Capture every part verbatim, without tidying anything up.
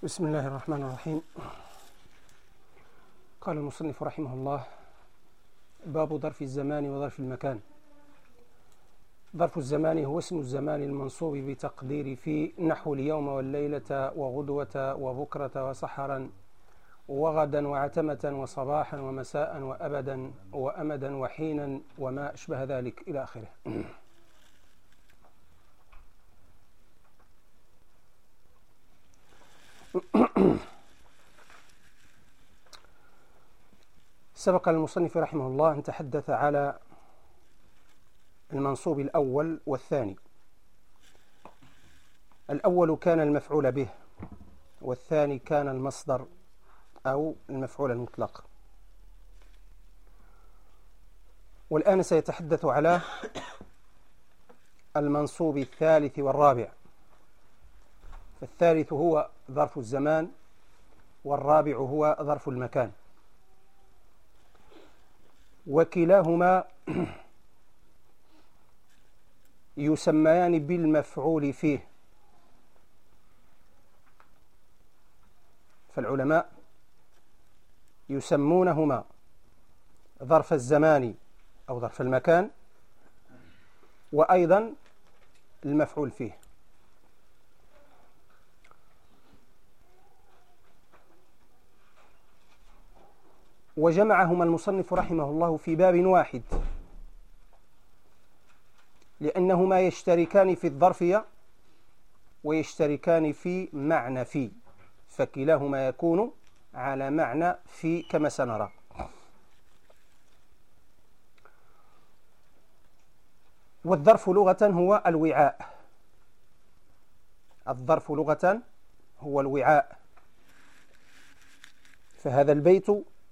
بسم الله الرحمن الرحيم. قال المصنف رحمه الله: باب ظرف الزمان وظرف المكان. ظرف الزمان هو اسم الزمان المنصوب بتقدير في نحو اليوم والليلة وغدوة وبكرة وسحرا وغدا وعتمة وصباحا ومساء وأبدا وأمدا وحينا وما أشبه ذلك إلى آخره. سبق المصنف رحمه الله أن تحدث على المنصوب الأول والثاني. الأول كان المفعول به، والثاني كان المصدر أو المفعول المطلق. والآن سيتحدث على المنصوب الثالث والرابع. فالثالث هو ظرف الزمان، والرابع هو ظرف المكان، وكلاهما يسميان بالمفعول فيه. فالعلماء يسمونهما ظرف الزمان أو ظرف المكان، وأيضا المفعول فيه. وجمعهما المصنف رحمه الله في باب واحد، لأنهما يشتركان في الظرفية ويشتركان في معنى في، فكلاهما يكون على معنى في كما سنرى. والظرف لغة هو الوعاء. الظرف لغة هو الوعاء. فهذا البيت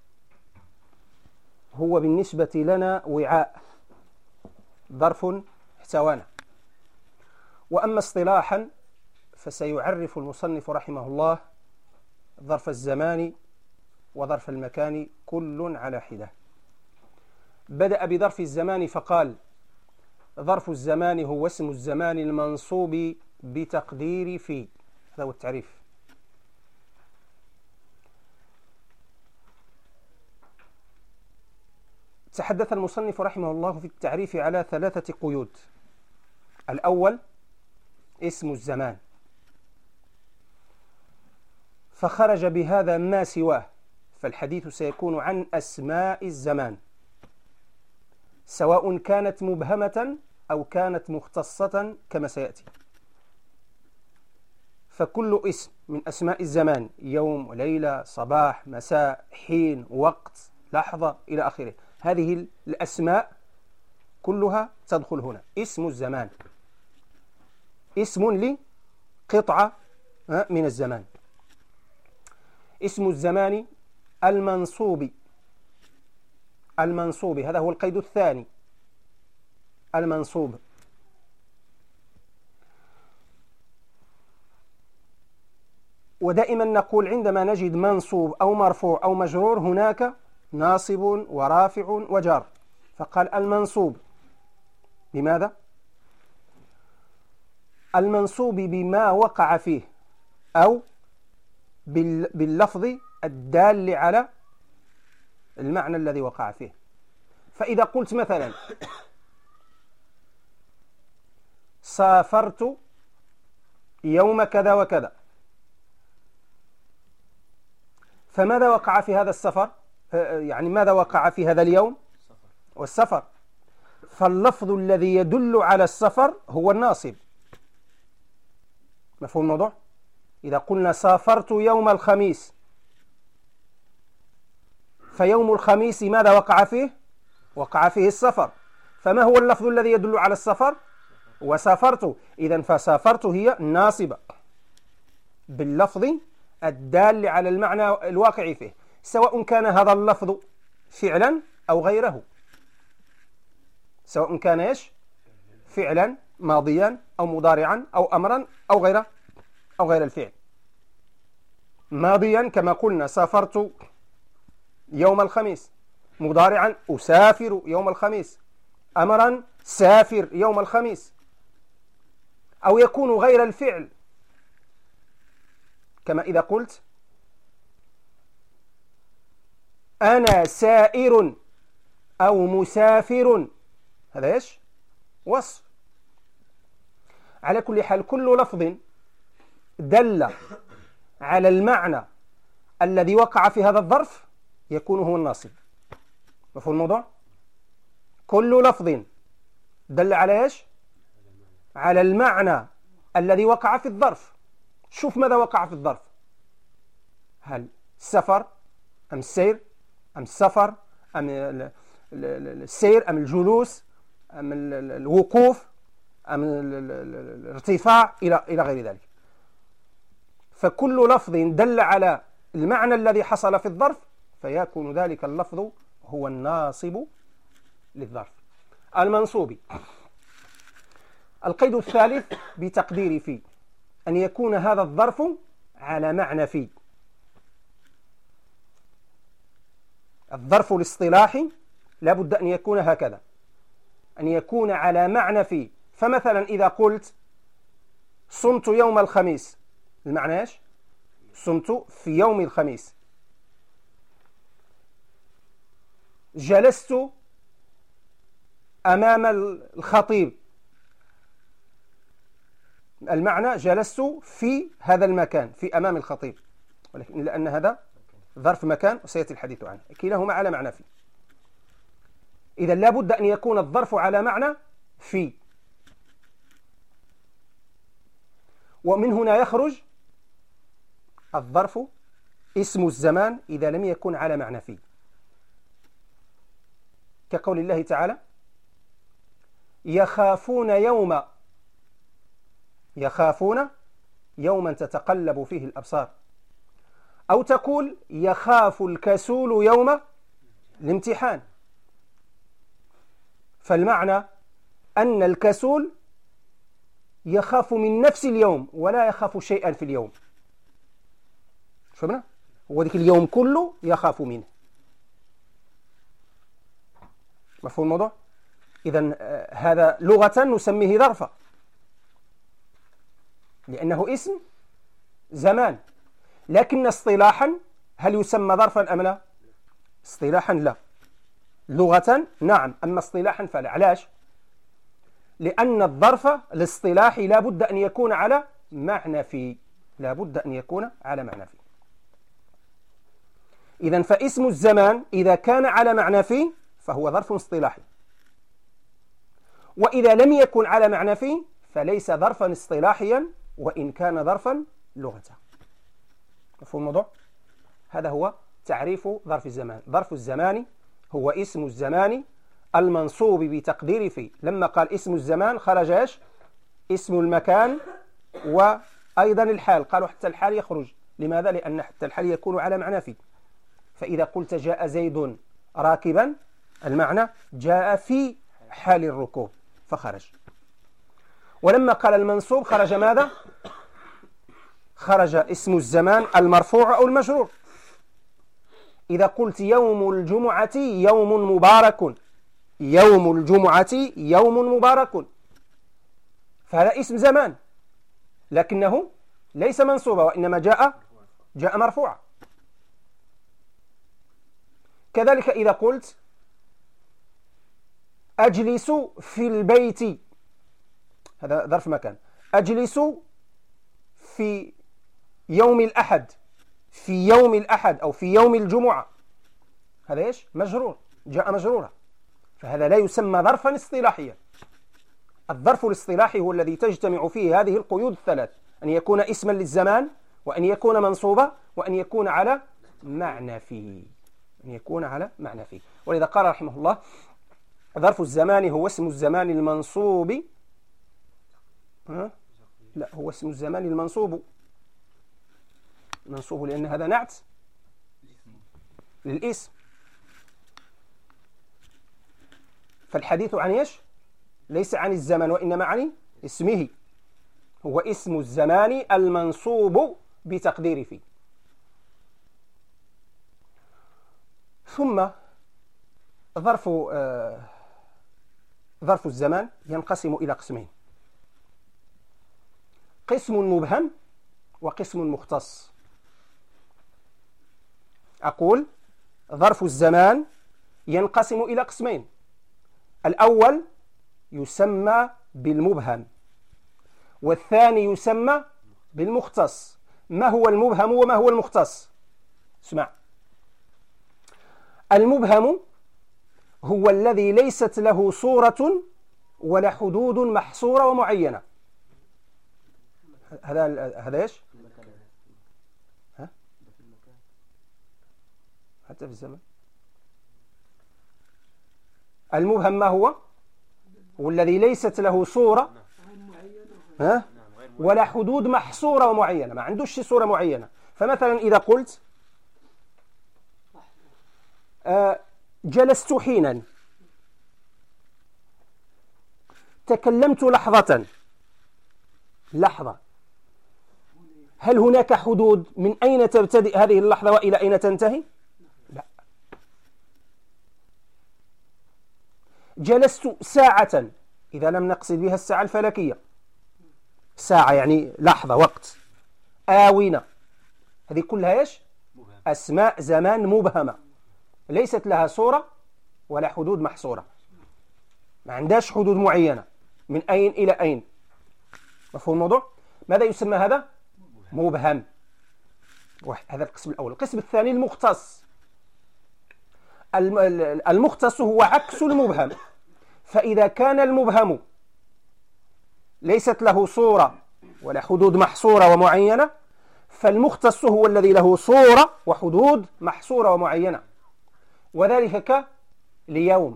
هو بالنسبة لنا وعاء، ظرف احتوانا. وأما اصطلاحا فسيعرف المصنف رحمه الله ظرف الزمان وظرف المكان كل على حدة. بدأ بظرف الزمان فقال: ظرف الزمان هو اسم الزمان المنصوب بتقدير في. هذا هو التعريف. تحدث المصنف رحمه الله في التعريف على ثلاثة قيود. الأول اسم الزمان، فخرج بهذا ما سواه، فالحديث سيكون عن أسماء الزمان، سواء كانت مبهمة أو كانت مختصة كما سيأتي. فكل اسم من أسماء الزمان، يوم وليلة، صباح، مساء، حين، وقت، لحظة إلى آخره، هذه الأسماء كلها تدخل هنا. اسم الزمان اسم لقطعة من الزمان. اسم الزمان المنصوب المنصوب هذا هو القيد الثاني، المنصوب. ودائما نقول عندما نجد منصوب أو مرفوع أو مجرور هناك ناصب ورافع وجار، فقال المنصوب. بماذا؟ المنصوب بما وقع فيه أو باللفظ الدال على المعنى الذي وقع فيه. فإذا قلت مثلا سافرت يوم كذا وكذا، فماذا وقع في هذا السفر؟ يعني ماذا وقع في هذا اليوم؟ والسفر. فاللفظ الذي يدل على السفر هو الناصب. مفهوم الموضوع؟ إذا قلنا سافرت يوم الخميس، فيوم الخميس ماذا وقع فيه؟ وقع فيه السفر. فما هو اللفظ الذي يدل على السفر؟ وسافرت. إذن فسافرت هي ناصبة باللفظ الدال على المعنى الواقع فيه، سواء كان هذا اللفظ فعلا أو غيره. سواء كان إيش؟ فعلا ماضيا أو مضارعا أو أمرا أو غيره أو غير الفعل. ماضيا كما قلنا سافرت يوم الخميس، مضارعا أسافر يوم الخميس، أمرا سافر يوم الخميس. أو يكون غير الفعل كما إذا قلت أنا سائر أو مسافر، هذا إيش؟ وصف. على كل حال كل لفظ دل على المعنى الذي وقع في هذا الظرف يكون هو الناصب. مفهوم الموضوع؟ كل لفظ دل على إيش؟ على المعنى الذي وقع في الظرف. شوف ماذا وقع في الظرف، هل السفر أم السير أم السفر أم السير أم الجلوس أم الوقوف أم الارتفاع إلى إلى غير ذلك. فكل لفظ دل على المعنى الذي حصل في الظرف فيكون ذلك اللفظ هو الناصب للظرف. المنصوب. القيد الثالث بتقدير في أن يكون هذا الظرف على معنى في. الظرف الاصطلاحي لا بد أن يكون هكذا، أن يكون على معنى في. فمثلا إذا قلت صمت يوم الخميس، المعنى إيش؟ صمت في يوم الخميس. جلست أمام الخطيب، المعنى جلست في هذا المكان، في أمام الخطيب، ولكن لأن هذا ظرف مكان وسيأتي الحديث عنه، كلاهما على معنى في. إذا لا بد أن يكون الظرف على معنى في. ومن هنا يخرج الظرف اسم الزمان إذا لم يكن على معنى في، كقول الله تعالى يخافون يوما يخافون يوما تتقلب فيه الأبصار، أو تقول يخاف الكسول يوم الامتحان. فالمعنى أن الكسول يخاف من نفس اليوم ولا يخاف شيئا في اليوم. فهمنا؟ هو ذلك اليوم كله يخاف منه. مفهوم الموضوع؟ إذن هذا لغة نسميه ظرفا لأنه اسم زمان، لكن اصطلاحا هل يسمى ظرفا أم لا؟ اصطلاحا لا، لغة نعم، أما اصطلاحا فلا. علاش؟ لأن الظرف الاصطلاحي لا بد أن يكون على معنى في، لا بد أن يكون على معنى في. إذن فاسم الزمان إذا كان على معنى في فهو ظرف اصطلاحي، وإذا لم يكن على معنى في فليس ظرفا اصطلاحيا وإن كان ظرفا لغة. مفهوم الموضوع؟ هذا هو تعريف ظرف الزمان. ظرف الزمان هو اسم الزمان المنصوب بتقدير في. لما قال اسم الزمان خرج ايش؟ اسم المكان وأيضا الحال. قالوا حتى الحال يخرج. لماذا؟ لأن حتى الحال يكون على معنى في. فإذا قلت جاء زيد راكبا المعنى جاء في حال الركوب فخرج. ولما قال المنصوب خرج ماذا؟ خرج اسم الزمان المرفوع أو المجرور. إذا قلت يوم الجمعة يوم مبارك، يوم الجمعة يوم مبارك، فهذا اسم زمان لكنه ليس منصوبا وإنما جاء جاء مرفوعا. كذلك إذا قلت أجلس في البيت، هذا ظرف مكان. أجلس في يوم الأحد، في يوم الأحد أو في يوم الجمعة، هذا إيش؟ مجرور، جاء مجرورا، فهذا لا يسمى ظرفا اصطلاحيا. الظرف الاصطلاحي هو الذي تجتمع فيه هذه القيود الثلاث: أن يكون اسما للزمان، وأن يكون منصوبا، وأن يكون على معنى فيه، أن يكون على معنى فيه. ولذا قال رحمه الله ظرف الزمان هو اسم الزمان المنصوب، ها؟ لا، هو اسم الزمان المنصوب، منصوب لأن هذا نعت للاسم. فالحديث عن ايش؟ ليس عن الزمان وإنما عن اسمه. هو اسم الزمان المنصوب بتقدير فيه. ثم ظرف آه ظرف الزمان ينقسم إلى قسمين: قسم مبهم وقسم مختص. أقول ظرف الزمان ينقسم إلى قسمين. الأول يسمى بالمبهم، والثاني يسمى بالمختص. ما هو المبهم وما هو المختص؟ اسمع، المبهم هو الذي ليست له صورة ولا حدود محصورة ومعينة. هذا هذا ايش؟ ها؟ حتى في الزمن. المبهم ما هو؟ هو الذي ليست له صورة ها؟ ولا حدود محصورة ومعينة، ما عندوش صورة معينة. فمثلا إذا قلت آه جلست حينا، تكلمت لحظة، لحظة، هل هناك حدود من أين تبتدئ هذه اللحظة وإلى أين تنتهي؟ لا. جلست ساعة، إذا لم نقصد بها الساعة الفلكية، ساعة يعني لحظة، وقت. آونة، هذه كلها إيش؟ أسماء زمان مبهمة، ليست لها صورة ولا حدود محصورة، ما عندهاش حدود معينة من أين إلى أين. مفهوم الموضوع؟ ماذا يسمى هذا؟ مبهم. هذا القسم الأول. القسم الثاني المختص. المختص هو عكس المبهم. فإذا كان المبهم ليست له صورة ولا حدود محصورة ومعينة، فالمختص هو الذي له صورة وحدود محصورة ومعينة. وذلك كاليوم.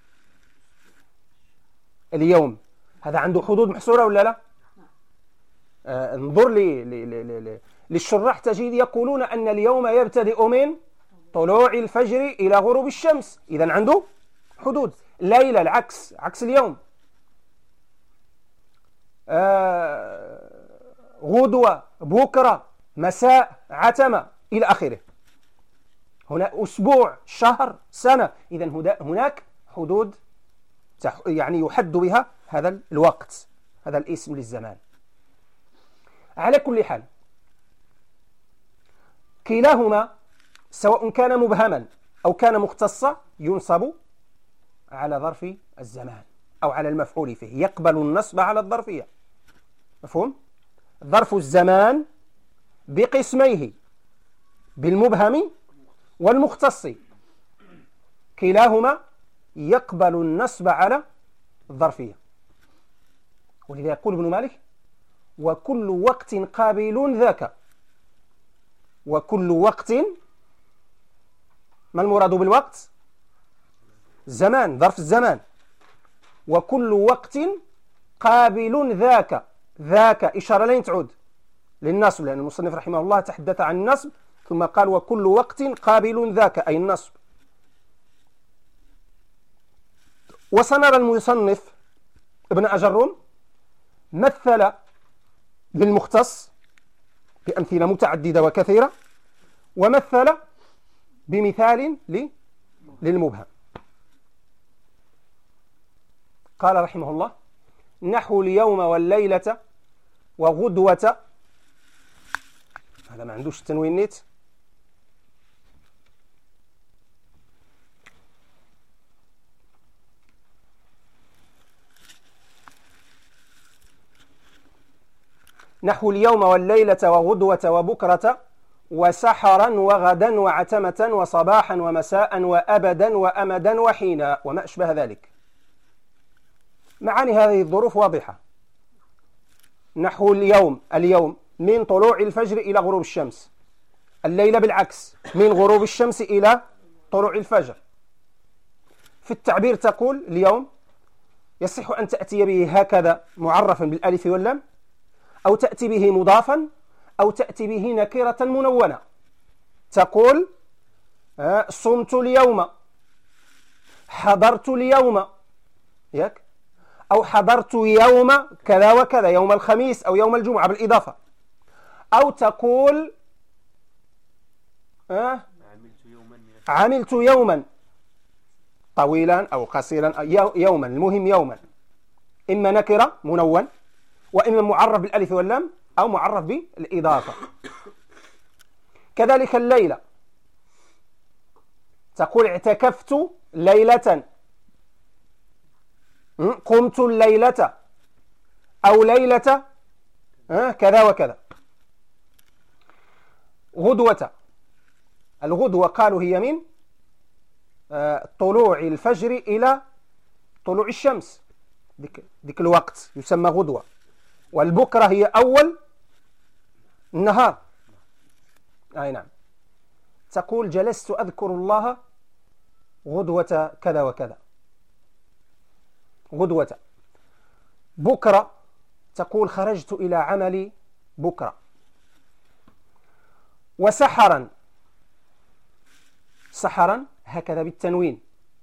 اليوم هذا عنده حدود محصورة ولا لا؟ آه انظر لي لي لي لي للشراح، تجد يقولون أن اليوم يبتدئ من طلوع الفجر إلى غروب الشمس، إذن عنده حدود. ليلة العكس، عكس اليوم. آه غدوة، بكرة، مساء، عتمة، إلى آخره. هنا أسبوع، شهر، سنة. إذن هناك حدود يعني يحد بها هذا الوقت، هذا الاسم للزمان. على كل حال، كلاهما سواء كان مبهما أو كان مختصا ينصب على ظرف الزمان أو على المفعول فيه، يقبل النصب على الظرفية. مفهوم؟ ظرف الزمان بقسميه، بالمبهم والمختص، كلاهما يقبل النصب على الظرفية. ولذا يقول ابن مالك: وكل وقت قابل ذاك. وكل وقت، ما المراد بالوقت؟ زمان، ظرف الزمان. وكل وقت قابل ذاك. ذاك إشارة لين تعود للنصب، لأن المصنف رحمه الله تحدث عن النصب ثم قال وكل وقت قابل ذاك، أي النصب. وسنرى المصنف ابن أجروم مثل بالمختص بأمثلة متعددة وكثيرة، ومثل بمثال للمبهم. قال رحمه الله: نحو اليوم والليلة وغدوة. هذا ما عندوش التنوين نيت. نحو اليوم والليلة وغدوة وبكرة وسحرا وغدا وعتمة وصباحا ومساء وأبدا وأمدا وحينا وما أشبه ذلك. معاني هذه الظروف واضحة. نحو اليوم، اليوم من طلوع الفجر إلى غروب الشمس. الليلة بالعكس، من غروب الشمس إلى طلوع الفجر. في التعبير تقول اليوم يصح أن تأتي به هكذا معرفا بالألف واللام، أو تأتي به مضافا، أو تأتي به نكرة منونة. تقول صمت اليوم، حضرت اليوم، ياك؟ أو حضرت يوم كذا وكذا، يوم الخميس أو يوم الجمعة بالإضافة. أو تقول آه عملت يوما طويلا أو قصيرا، يوما، المهم يوما، إما نكرة منون، وإما معرف بالألف واللام، أو معرف بالإضافة. كذلك الليلة تقول اعتكفت ليلة، قمت الليلة، أو ليلة كذا وكذا. غدوة، الغدوة قالوا هي من طلوع الفجر إلى طلوع الشمس، ديك, ديك الوقت يسمى غدوة. والبكرة هي أول النهار. أي نعم، تقول جلست أذكر الله غدوة كذا وكذا، غدوة. بكرة تقول خرجت إلى عملي بكرة. وسحرا، سحرا هكذا بالتنوين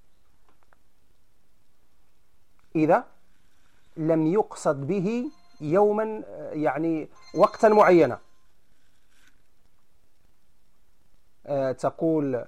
إذا لم يقصد به يوما يعني وقتا معينا. أه تقول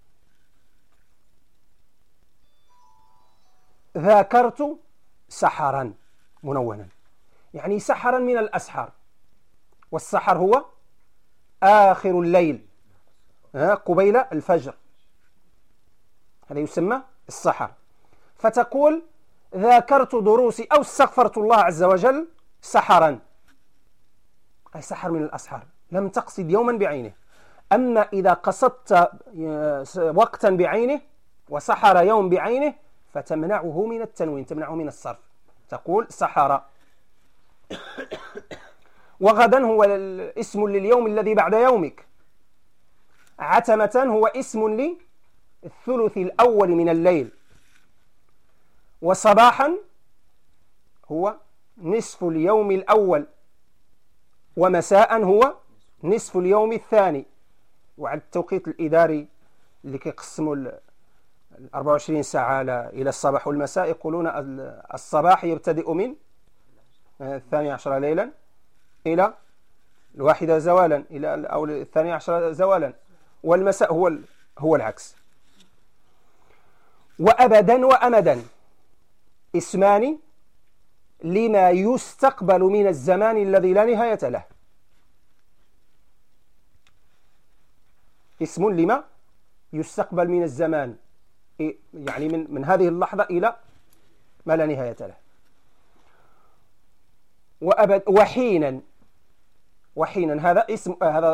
ذاكرت سحرا منونا، يعني سحرا من الأسحار، والسحر هو آخر الليل قبيل الفجر، هذا يسمى السحر. فتقول ذاكرت دروسي أو استغفرت الله عز وجل سحرا، أي سحر من الأسحار، لم تقصد يوما بعينه. أما إذا قصدت وقتا بعينه وسحر يوم بعينه فتمنعه من التنوين، تمنعه من الصرف، تقول سحر. وغدا هو اسم لليوم الذي بعد يومك. عتمة هو اسم للثلث الأول من الليل. وصباحا هو نصف اليوم الأول. ومساء هو نصف اليوم الثاني. وعلى التوقيت الإداري اللي كيقسموا ال أربعة وعشرين ساعة إلى الصباح والمساء يقولون الصباح يبتدئ من الثاني عشر ليلا إلى الواحدة زوالا، إلى أو الثاني عشر زوالا، والمساء هو هو العكس. وأبدا وأمدا اسمان لما يستقبل من الزمان الذي لا نهاية له. اسم لما يستقبل من الزمان، يعني من من هذه اللحظة إلى ما لا نهاية له. وأبد وحينا، وحينا هذا اسم، هذا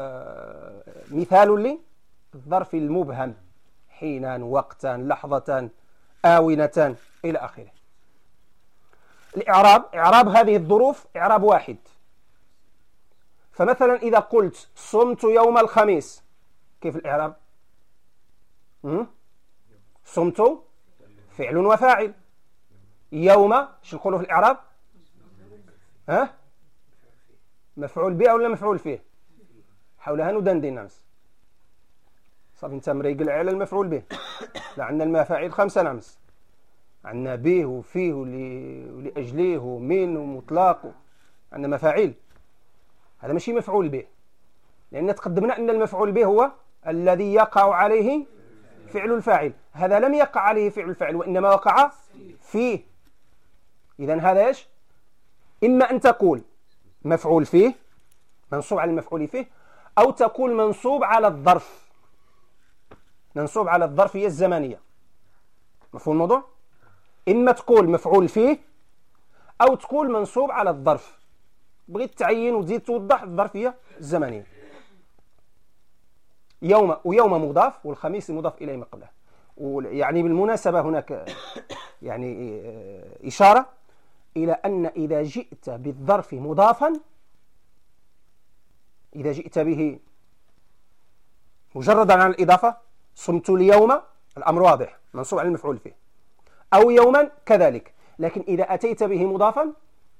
مثال للظرف المبهم، حينا، وقتا، لحظة، آونة إلى آخره. الإعراب، إعراب هذه الظروف إعراب واحد. فمثلا إذا قلت صمت يوم الخميس، كيف الإعراب؟ صمت فعل وفاعل. يوم شو نقولوا في الإعراب؟ ها؟ مفعول به ولا مفعول فيه؟ حولها ندندن نمس. صافي انت مريقل على المفعول به. لا، عندنا المفاعيل خمسة نمس، عندنا به وفيه ولأجليه ومن ومطلق، عندنا مفاعيل. هذا ماشي مفعول به، لأن تقدمنا أن المفعول به هو الذي يقع عليه فعل الفاعل. هذا لم يقع عليه فعل الفاعل وإنما وقع فيه. إذن هذا إيش؟ إما أن تقول مفعول فيه منصوب على المفعول فيه، أو تقول منصوب على الظرف، منصوب على الظرفية الزمنية. مفهوم الموضوع؟ إما تقول مفعول فيه أو تقول منصوب على الظرف. بغيت تعين وتزيد توضح الظرفية الزمنية. يوم، ويوم مضاف، والخميس مضاف إليه ما قبله. يعني بالمناسبة هناك يعني إشارة إلى أن إذا جئت بالظرف مضافا، إذا جئت به مجردا عن الإضافة، صمت اليوم، الأمر واضح، منصوب على المفعول فيه، أو يوما كذلك. لكن إذا أتيت به مضافا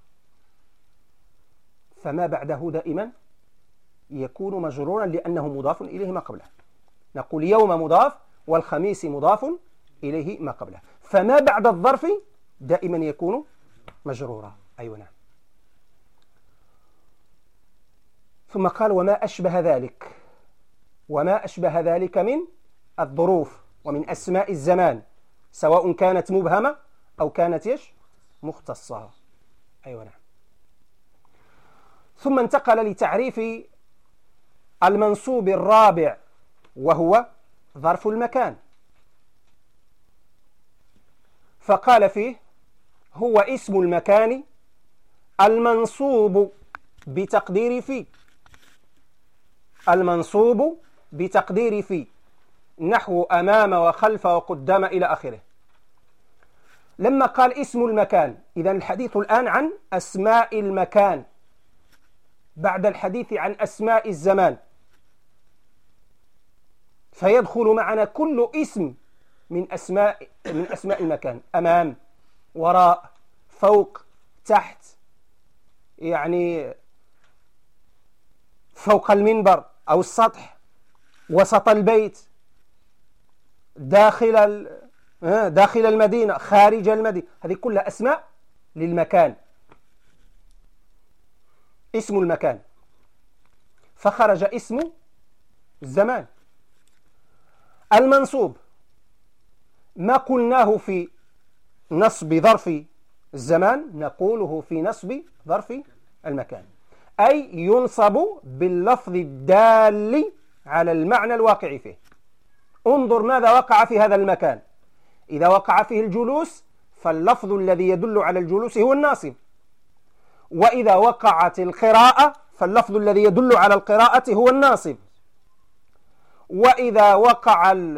فما بعده دائما يكون مجرورا لأنه مضاف إليه ما قبله. نقول يوم مضاف والخميس مضاف إليه ما قبله، فما بعد الظرف دائما يكون مجرورا. أيوة نعم. ثم قال وما أشبه ذلك، وما أشبه ذلك من الظروف ومن أسماء الزمان، سواء كانت مبهمة أو كانت يش مختصة. أيوة نعم. ثم انتقل لتعريف المنصوب الرابع، وهو ظرف المكان، فقال فيه هو اسم المكان المنصوب بتقدير في، المنصوب بتقدير في، نحو أمام وخلف وقدام إلى آخره. لما قال اسم المكان، إذن الحديث الآن عن أسماء المكان بعد الحديث عن أسماء الزمان، فيدخل معنا كل اسم من أسماء من أسماء المكان، أمام، وراء، فوق، تحت، يعني فوق المنبر أو السطح، وسط البيت، داخل داخل المدينة، خارج المدينة، هذه كلها أسماء للمكان، اسم المكان. فخرج اسم الزمان. المنصوب ما قلناه في نصب ظرف الزمان نقوله في نصب ظرف المكان، أي ينصب باللفظ الدال على المعنى الواقع فيه. انظر ماذا وقع في هذا المكان. إذا وقع فيه الجلوس فاللفظ الذي يدل على الجلوس هو الناصب، وإذا وقعت القراءة فاللفظ الذي يدل على القراءة هو الناصب، وإذا وقع ال...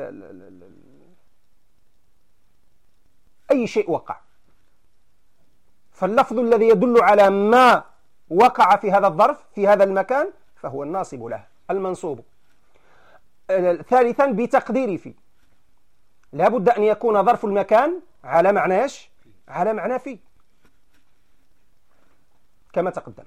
أي شيء وقع فاللفظ الذي يدل على ما وقع في هذا الظرف في هذا المكان فهو الناصب له، المنصوب. ثالثا بتقدير في، لا بد أن يكون ظرف المكان على معنى ايش؟ على معنى في كما تقدم.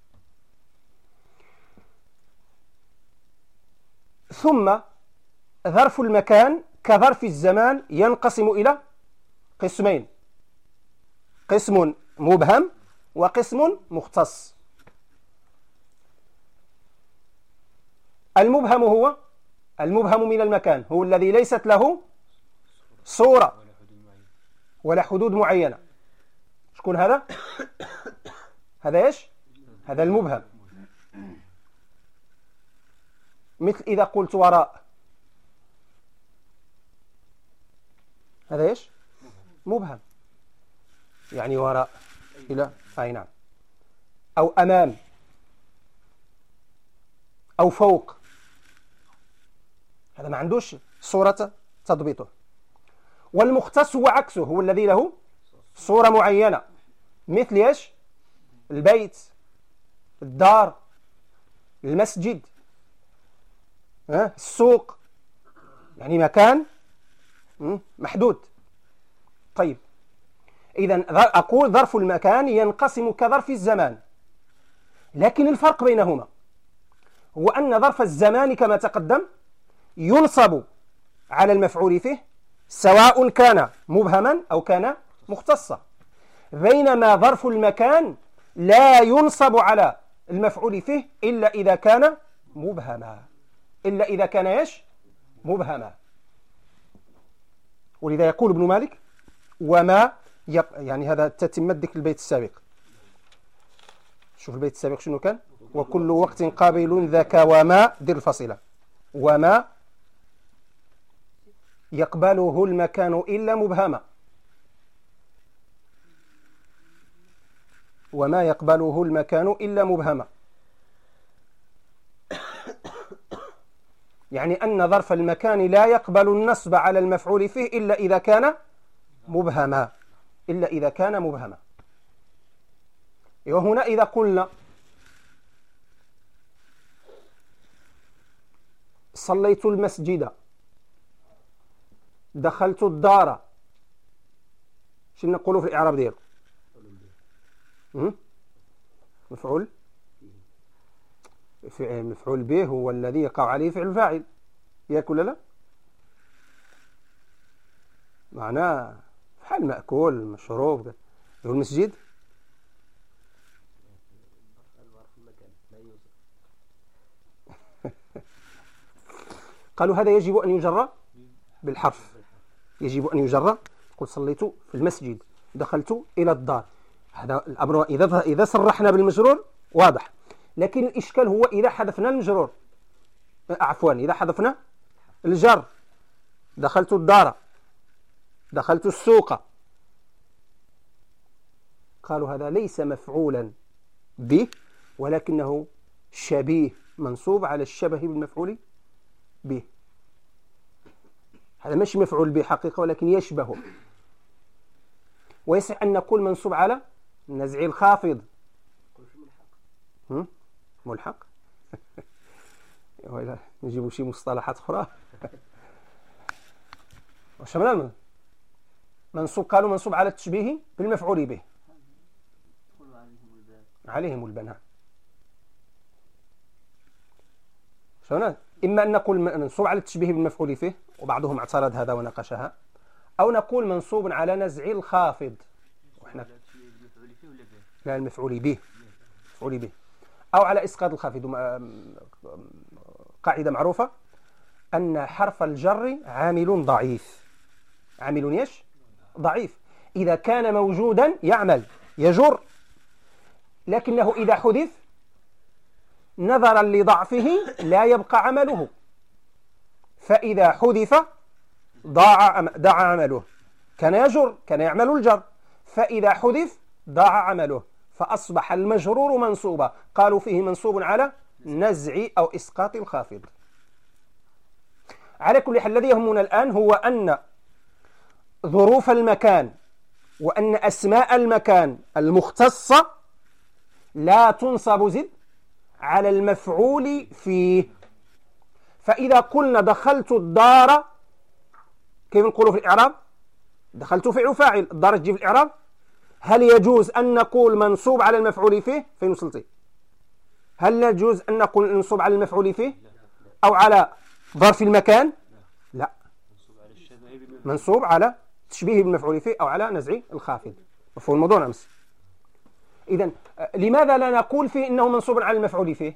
ثم ظرف المكان كظرف الزمان ينقسم إلى قسمين، قسم مبهم وقسم مختص. المبهم هو المبهم من المكان هو الذي ليست له صورة ولا حدود معينة. شكون هذا؟ هذا ايش؟ هذا المبهم. مثل إذا قلت وراء، هذا ايش؟ مبهم، يعني وراء إلى أي نعم، أو أمام، أو فوق، هذا ما عندوش صورة تضبطه. والمختص هو عكسه، هو الذي له صورة معينة، مثل ايش؟ البيت، الدار، المسجد، السوق، يعني مكان محدود. طيب، إذن أقول ظرف المكان ينقسم كظرف الزمان، لكن الفرق بينهما هو أن ظرف الزمان كما تقدم ينصب على المفعول فيه سواء كان مبهما أو كان مختصا، بينما ظرف المكان لا ينصب على المفعول فيه إلا إذا كان مبهما، إلا إذا كان إيش؟ مبهما. ولذا يقول ابن مالك وما يق... يعني هذا تتمة ذكر البيت السابق. شوف البيت السابق شنو كان؟ وكل وقت قابل ذاك وما دير الفصيلة، وما يقبله المكان إلا مبهما، وما يقبله المكان إلا مبهما، يعني أن ظرف المكان لا يقبل النصب على المفعول فيه إلا إذا كان مبهما، إلا إذا كان مبهما. وهنا إذا قلنا صليت المسجد، دخلت الدار، شنو نقولوا في الإعراب ديالو؟ مفعول مفعول به هو الذي يقع عليه فعل الفاعل، ياك ولا لا؟ معناه بحال مأكول مشروب. هو المسجد قالوا هذا يجب أن يجرى بالحرف، يجب أن يجرى. قل صليت في المسجد، دخلت إلى الدار، هذا الأمر إذا إذا صرحنا بالمجرور واضح. لكن الإشكال هو إذا حذفنا المجرور، عفوا إذا حذفنا الجر، دخلت الدار، دخلت السوق. قالوا هذا ليس مفعولا به ولكنه شبيه منصوب على الشبه بالمفعول به. هذا مش مفعول به حقيقة ولكن يشبهه. ويصح أن نقول منصوب على نزع الخافض. ملحق وإلا نجيب شي مصطلحات أخرى. واش من منصوب؟ قالوا منصوب على التشبيه بالمفعول به. عليهم البناء. شلون؟ إما أن نقول منصوب على التشبيه بالمفعول فيه، وبعضهم اعترض هذا وناقشها، أو نقول منصوب على نزع الخافض. وإحنا لا، المفعول به، مفعول به، أو على إسقاط الخافض. قاعدة معروفة أن حرف الجر عامل ضعيف. عامل يش ضعيف. إذا كان موجودا يعمل يجر، لكنه إذا حذف نظرا لضعفه لا يبقى عمله، فإذا حذف ضاع ضاع عمله. كان يجر، كان يعمل الجر، فإذا حذف ضاع عمله، فأصبح المجرور منصوبا. قالوا فيه منصوب على نزع أو إسقاط الخافض. على كل حال الذي يهمنا الآن هو أن ظروف المكان وأن أسماء المكان المختصة لا تنصب زد على المفعول فيه. فإذا قلنا دخلت الدار، كيف نقول في الإعراب؟ دخلت فعل فاعل، الدار تجي في الإعراب. هل يجوز أن نقول منصوب على المفعول فيه؟ فين وصلتي؟ هل يجوز أن نقول منصوب على المفعول فيه أو على ظرف المكان؟ لا، منصوب على تشبيه بالمفعول فيه أو على نزع الخافض. مفهوم الموضوع أمس؟ إذن لماذا لا نقول فيه إنه منصوب على المفعول فيه؟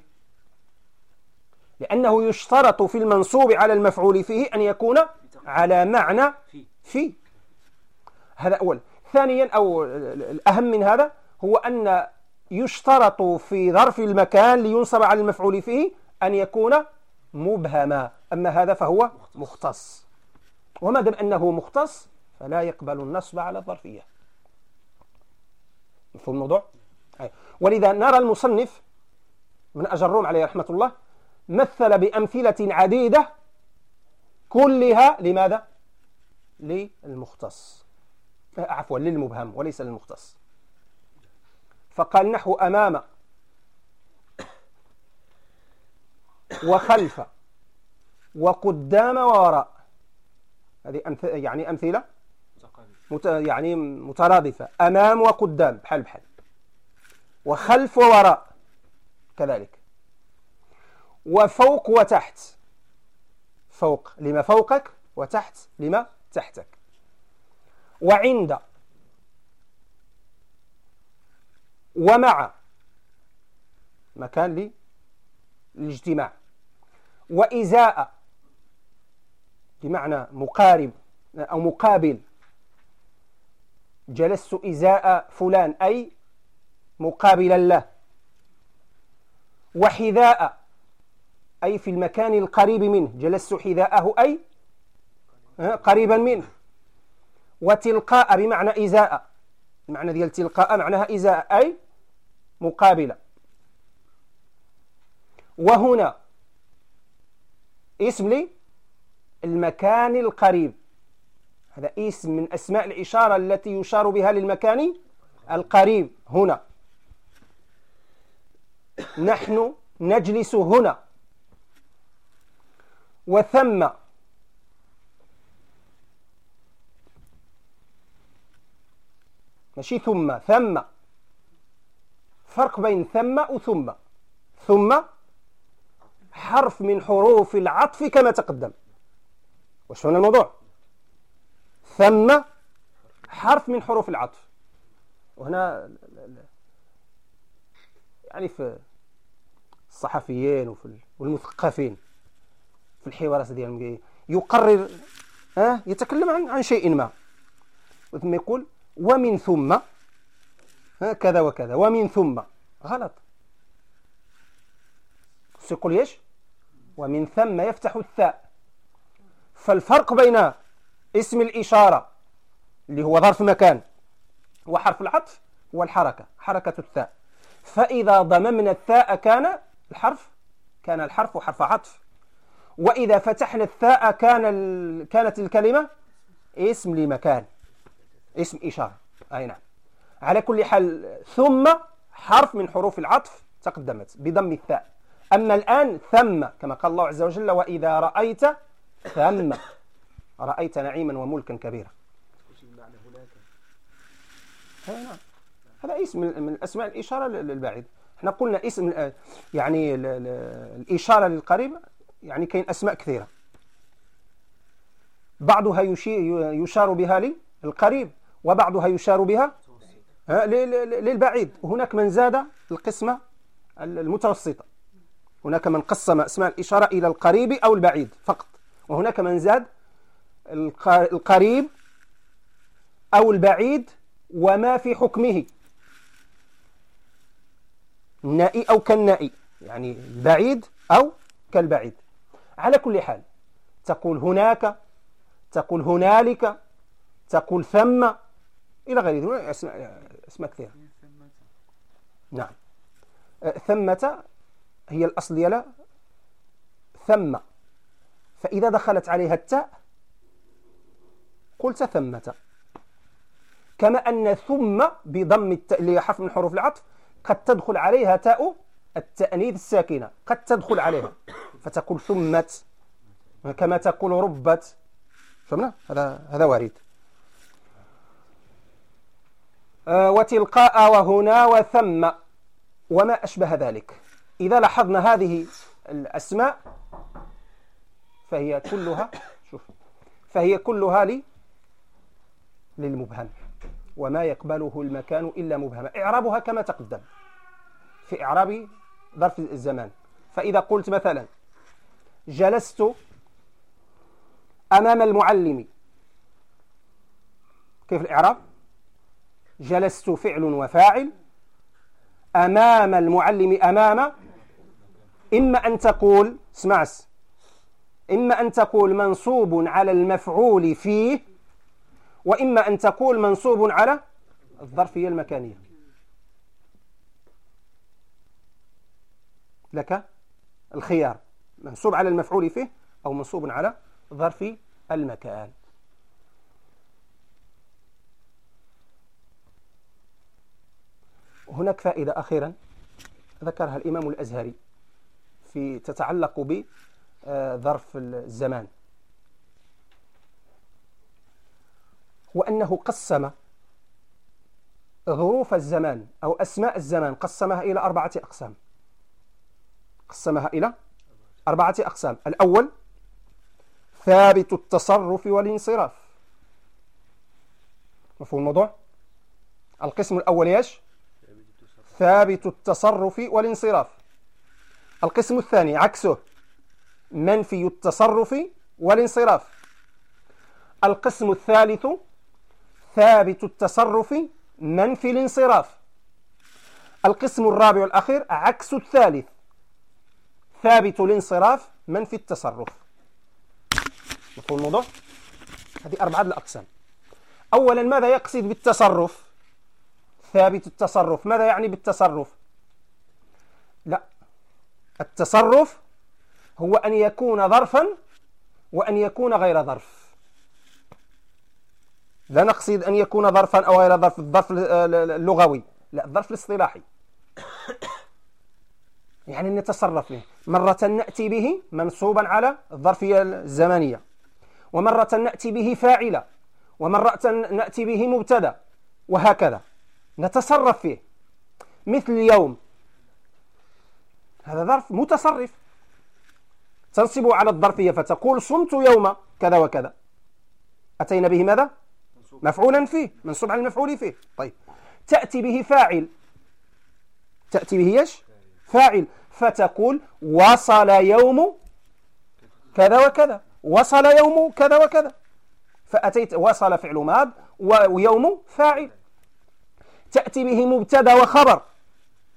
لأنه يشترط في المنصوب على المفعول فيه أن يكون على معنى في. هذا أول. ثانيا أو الأهم من هذا هو أن يشترط في ظرف المكان لينصب على المفعول فيه أن يكون مبهما. أما هذا فهو مختص، وما دام أنه مختص فلا يقبل النصب على الظرفية. مفهوم الموضوع؟ ولذا نرى المصنف من أجرهم عليه رحمة الله مثل بأمثلة عديدة كلها لماذا؟ للمختص، عفوا للمبهم وليس للمختص. فقال نحو أمام وخلف وقدام ووراء. هذه أمث... يعني أمثلة مت... يعني مترادفة. أمام وقدام بحال بحال، وخلف ووراء كذلك، وفوق وتحت. فوق لما فوقك، وتحت لما تحتك، وعند، ومع مكان للاجتماع، وإزاء بمعنى مقارب أو مقابل. جلست إزاء فلان أي مقابلا له. وحذاء أي في المكان القريب منه، جلست حذاءه أي قريبا منه. وتلقاء بمعنى إزاء، المعنى ديال تلقاء معناها إزاء أي مقابلة. وهنا اسم لي المكان القريب، هذا اسم من أسماء الإشارة التي يشار بها للمكان القريب. هنا نحن نجلس هنا. وثم ماشي ثم، ثم فرق بين ثم وثم. ثم حرف من حروف العطف كما تقدم. وش هنا الموضوع؟ ثم حرف من حروف العطف. وهنا يعني في الصحفيين وفي والمثقفين في الحوارات ديالهم يقرر ها يتكلم عن عن شيء ما، ثم يقول ومن ثم كذا وكذا، ومن ثم غلط. يقول ايش؟ ومن ثم يفتح الثاء. فالفرق بين اسم الإشارة اللي هو ظرف مكان وحرف العطف هو الحركة، حركة الثاء. فإذا ضممنا الثاء كان الحرف كان الحرف حرف عطف، وإذا فتحنا الثاء كان ال... كانت الكلمة اسم لمكان، اسم إشارة. أي نعم. على كل حال ثم حرف من حروف العطف تقدمت بضم الثاء. أما الآن ثم كما قال الله عز وجل وإذا رأيت ثم رأيت نعيما وملكا كبيرا. نعم. هذا اسم من الأسماء الإشارة للبعيد. احنا قلنا اسم يعني الإشارة للقريب يعني كاين أسماء كثيرة، بعضها يشار بها للقريب وبعضها يشار بها للبعيد. وهناك من زاد القسمة المتوسطة، هناك من قسم أسماء الإشارة إلى القريب أو البعيد فقط، وهناك من زاد القريب أو البعيد وما في حكمه النائي أو كالنائي، يعني البعيد أو كالبعيد. على كل حال تقول هناك، تقول هنالك، تقول ثم إلى غير ذلك، أسماء, أسماء كثيرة. نعم. ثمة هي الأصل ديالها ثم، فإذا دخلت عليها التاء قلت ثمة. كما أن ثم بضم التاء اللي هي حرف من حروف العطف قد تدخل عليها تاء التأنيث الساكنة، قد تدخل عليها فتقول ثمت، كما تقول ربت. فهمنا؟ هذا هذا وارد. آه وتلقاء وهنا وثم وما أشبه ذلك. إذا لاحظنا هذه الأسماء فهي كلها شوف فهي كلها لي للمبهم، وما يقبله المكان إلا مبهما. إعرابها كما تقدم في إعراب ظرف الزمان. فإذا قلت مثلا جلست أمام المعلم، كيف الإعراب؟ جلست فعل وفاعل، أمام المعلم أمام إما أن تقول اسمع إما أن تقول منصوب على المفعول فيه، وإما أن تقول منصوب على الظرفية المكانية. لك الخيار، منصوب على المفعول فيه أو منصوب على ظرف المكان. هناك فائدة أخيرا ذكرها الإمام الأزهري في تتعلق بظرف الزمان، وأنه قسم ظروف الزمان أو أسماء الزمان، قسمها إلى أربعة أقسام قسمها إلى أربعة أقسام. الأول ثابت التصرف والانصراف. مفهوم الموضوع؟ القسم الأول ايش؟ ثابت التصرف والانصراف. القسم الثاني عكسه، منفي التصرف والانصراف. القسم الثالث ثابت التصرف منفي الانصراف. القسم الرابع الأخير عكس الثالث، ثابت الانصراف منفي التصرف. مفهوم الموضوع؟ هذه أربعة الأقسام. أولا ماذا يقصد بالتصرف؟ ثابت التصرف ماذا يعني بالتصرف؟ لا، التصرف هو أن يكون ظرفا وأن يكون غير ظرف. لا نقصد أن يكون ظرفا أو غير ظرف، الظرف اللغوي، لا، الظرف الاصطلاحي. يعني نتصرف به، مرة نأتي به منصوبا على الظرفية الزمنية، ومرة نأتي به فاعلا، ومرة نأتي به مبتدا، وهكذا نتصرف فيه. مثل اليوم، هذا ظرف متصرف، تنصب على الظرفية فتقول صمت يوم كذا وكذا، أتينا به ماذا؟ مفعولا فيه، منصوب على المفعول فيه. طيب، تأتي به فاعل، تأتي به ايش؟ فاعل، فتقول وصل يوم كذا وكذا، وصل يوم كذا وكذا، فأتيت وصل فعل ماض ويوم فاعل. تأتي به مبتدا وخبر،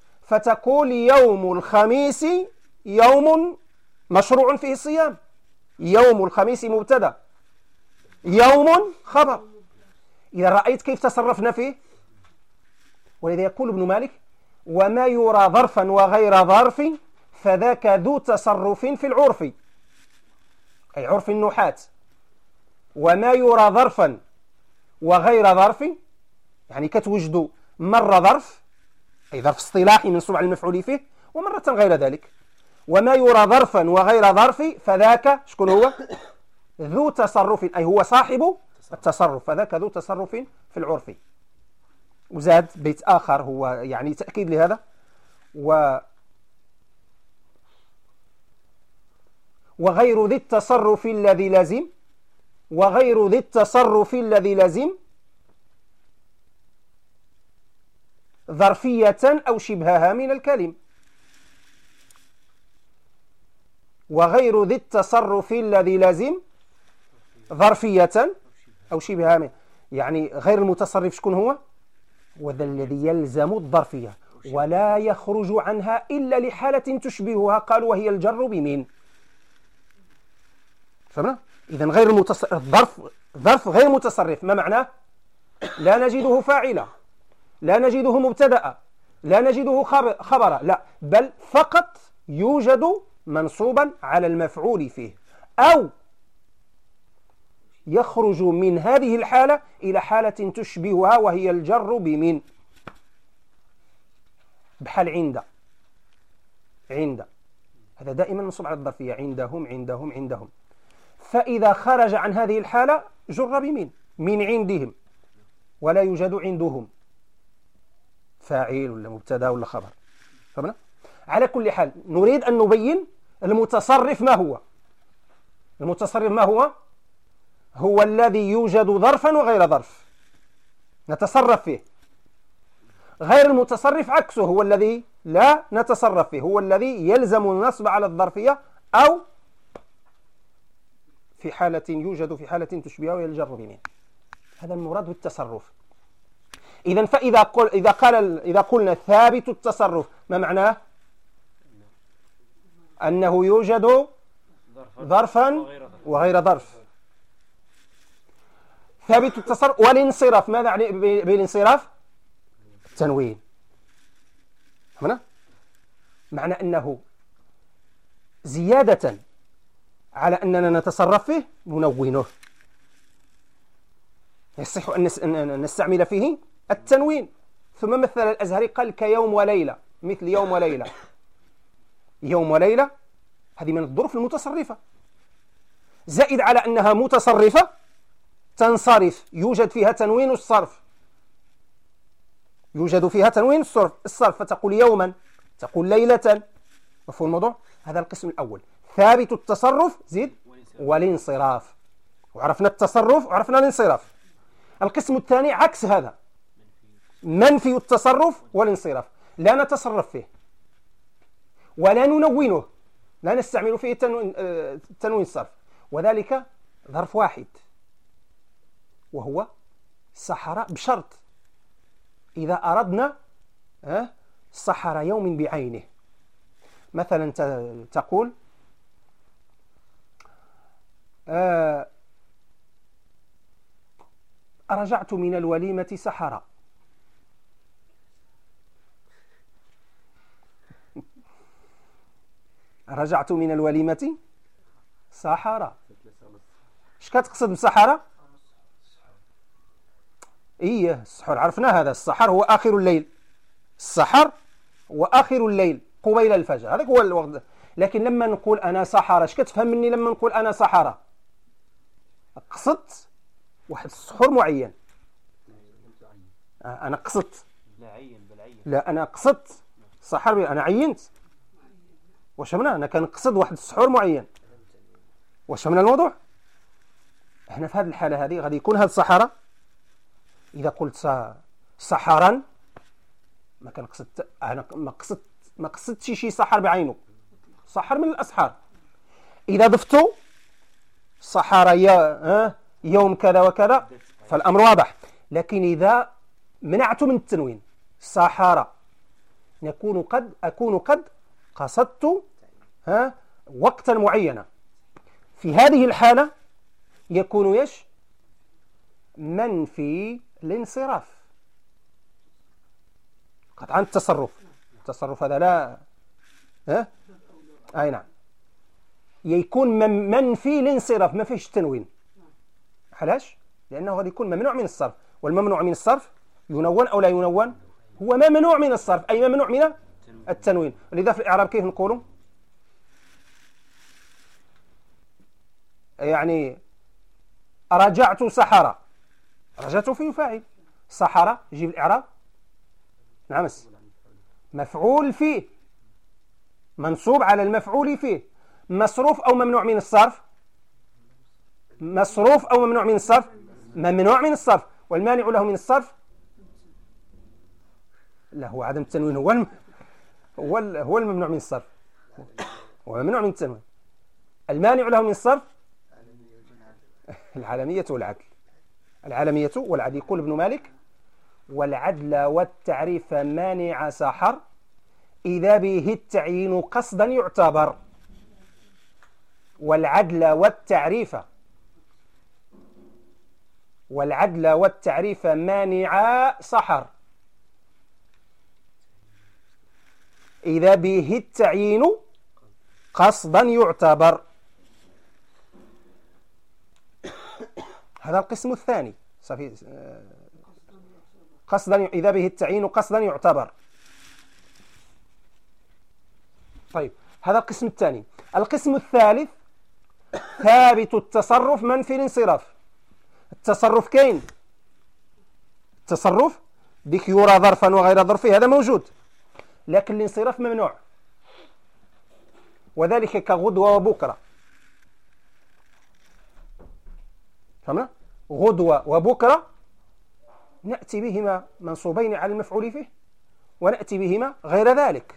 فتقول يوم الخميس يوم مشروع فيه الصيام، يوم الخميس مبتدا، يوم خبر. إذا رأيت كيف تصرفنا فيه. ولذا يقول ابن مالك: وما يرى ظرفا وغير ظرف فذاك ذو تصرف في العرف، أي عرف النحاة. وما يرى ظرفا وغير ظرف يعني كتوجد مرة ظرف، أي ظرف اصطلاحي منصوب على المفعول فيه، ومرة غير ذلك. وما يرى ظرفا وغير ظرف فذاك شكون هو؟ ذو تصرف، أي هو صاحب التصرف، فذاك ذو تصرف في العرف. وزاد بيت آخر هو يعني تأكيد لهذا: و وغير ذي التصرف الذي لازم، وغير ذي التصرف الذي لازم ظرفية أو شبهها من الكلم. وغير ذي التصرف الذي لازم ظرفية أو شبهها من، يعني غير المتصرف شكون هو؟ وذا الذي يلزم الظرفية ولا يخرج عنها إلا لحالة تشبهها، قالوا وهي الجر بمن. فهمنا؟ إذن غير المتصرف، الظرف ظرف غير متصرف ما معناه؟ لا نجده فاعلا، لا نجده مبتدأ، لا نجده خبرا، لا، بل فقط يوجد منصوبا على المفعول فيه، أو يخرج من هذه الحالة إلى حالة تشبهها وهي الجر بمن. بحال عند، عند هذا دائما منصوب على الظرفية، عندهم عندهم عندهم. فإذا خرج عن هذه الحالة جر بمن، من عندهم، ولا يوجد عندهم فاعل ولا مبتدا ولا خبر. فهمنا؟ على كل حال نريد أن نبين المتصرف ما هو. المتصرف ما هو؟ هو الذي يوجد ظرفا وغير ظرف نتصرف فيه. غير المتصرف عكسه، هو الذي لا نتصرف فيه، هو الذي يلزم النصب على الظرفية، أو في حالة يوجد في حالة تشبهه وهي الجر بمن. هذا المراد بالتصرف. إذن فإذا قل إذا قال إذا قلنا ثابت التصرف ما معناه؟ أنه يوجد ظرفا وغير ظرف. ثابت التصرف. والانصراف ماذا يعني بالانصراف؟ التنوين. هنا معنى أنه زيادة على أننا نتصرف فيه ننونه. يصح أن نستعمل فيه التنوين. ثم مثل الأزهري قال كيوم وليلة، مثل يوم وليلة. يوم وليلة هذه من الظروف المتصرفة، زائد على أنها متصرفة تنصرف، يوجد فيها تنوين الصرف، يوجد فيها تنوين الصرف الصرف فتقول يوما، تقول ليلة. مفهوم الموضوع؟ هذا القسم الأول، ثابت التصرف زيد والانصراف. وعرفنا التصرف وعرفنا الانصراف. القسم الثاني عكس هذا، منفي التصرف والانصراف، لا نتصرف فيه ولا ننونه، لا نستعمل فيه تنوين, تنوين الصرف، وذلك ظرف واحد وهو سحر، بشرط إذا أردنا سحر يوم بعينه. مثلا تقول رجعت من الوليمة سحرا. رجعت من الوليمة سحرا. اش كتقصد بسحرا؟ ايه السحر، عرفنا هذا. السحر هو آخر الليل، السحر هو آخر الليل قبيل الفجر، هذا هو الوقت. لكن لما نقول أنا سحرة، اش كتفهم مني لما نقول أنا سحرة؟ قصدت واحد السحور معين. أنا قصدت، لا أنا قصدت سحر، أنا عينت. واش فهمنا؟ أنا كنقصد واحد السحور معين. واش فهمنا الموضوع؟ هنا في هذه الحالة هذه غادي يكون هذا السحرة. إذا قلت سحرا ما كنقصد، أنا ما قصدت ما قصدتش شي سحر بعينه، سحر من الأسحار. إذا ضفتو سحر يا يوم كذا وكذا فالأمر واضح. لكن إذا منعت من التنوين سحر، نكون قد أكون قد قصدت ها وقتا معينا. في هذه الحالة يكون يش منفي الانصراف قطعا. التصرف التصرف هذا لا ها أي نعم يكون منفي الانصراف ما فيش التنوين. علاش؟ لأنه غادي يكون ممنوع من الصرف، والممنوع من الصرف ينون أو لا ينون؟ هو ممنوع من الصرف أي ممنوع من التنوين. لذا في الإعراب كيف نقولوا؟ يعني رجعت سحرة، رجعت فيه فاعل، سحرة جيب الإعراب نعم مفعول فيه منصوب على المفعول فيه، مصروف أو ممنوع من الصرف؟ مصروف أو ممنوع من الصرف؟ ممنوع من الصرف. والمانع له من الصرف لا هو عدم التنوين، هو الم... هو ال... هو الممنوع من الصرف، هو ممنوع من التنوين. المانع له من الصرف العالمية والعدل، العالمية والعدل. يقول ابن مالك: والعدل والتعريف مانع سحر إذا به التعيين قصدا يعتبر. والعدل والتعريف والعدل والتعريف مانع سحر إذا به التعيين قصدا يعتبر. هذا القسم الثاني صفي قصدا إذا به التعيين قصدا يعتبر. طيب هذا القسم الثاني. القسم الثالث ثابت التصرف منفي الانصراف. التصرف كاين، التصرف بك يرى ظرفا وغير ظرفه هذا موجود، لكن الانصراف ممنوع، وذلك كغدوة وبكرة. فهمنا؟ غدوة وبكرة نأتي بهما منصوبين على المفعول فيه، ونأتي بهما غير ذلك.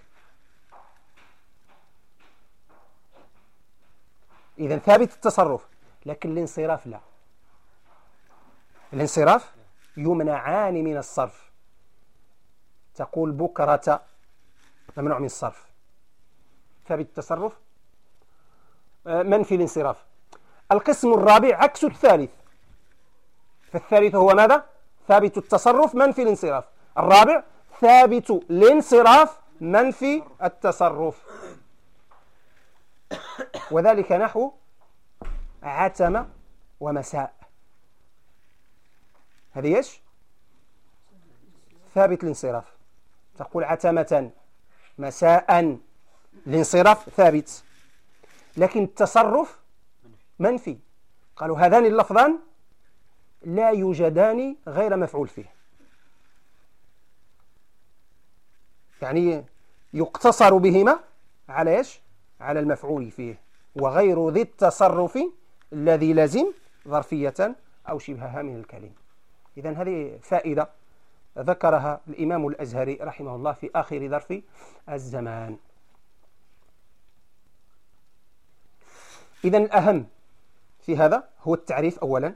إذن ثابت التصرف، لكن الانصراف لا. الانصراف يمنعان من الصرف. تقول بكرة ممنوع من الصرف، ثابت التصرف منفي الانصراف. القسم الرابع عكس الثالث، فالثالث هو ماذا؟ ثابت التصرف منفي الانصراف. الرابع ثابت الانصراف منفي التصرف، وذلك نحو عتم ومساء. هذه ايش؟ ثابت الانصراف. تقول عتمة مساء، الانصراف ثابت، لكن التصرف منفي. قالوا هذان اللفظان لا يوجدان غير مفعول فيه، يعني يقتصر بهما على ايش؟ على المفعول فيه، وغير ذي التصرف الذي لازم ظرفية أو شبهها من الكلم. إذن هذه فائدة ذكرها الإمام الأزهري رحمه الله في آخر ظرف الزمان. إذن الأهم في هذا هو التعريف أولا.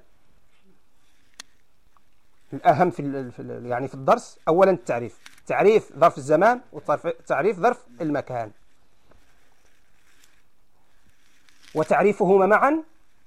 الأهم في يعني في الدرس أولا التعريف، تعريف ظرف الزمان وتعريف ظرف المكان، وتعريفهما معا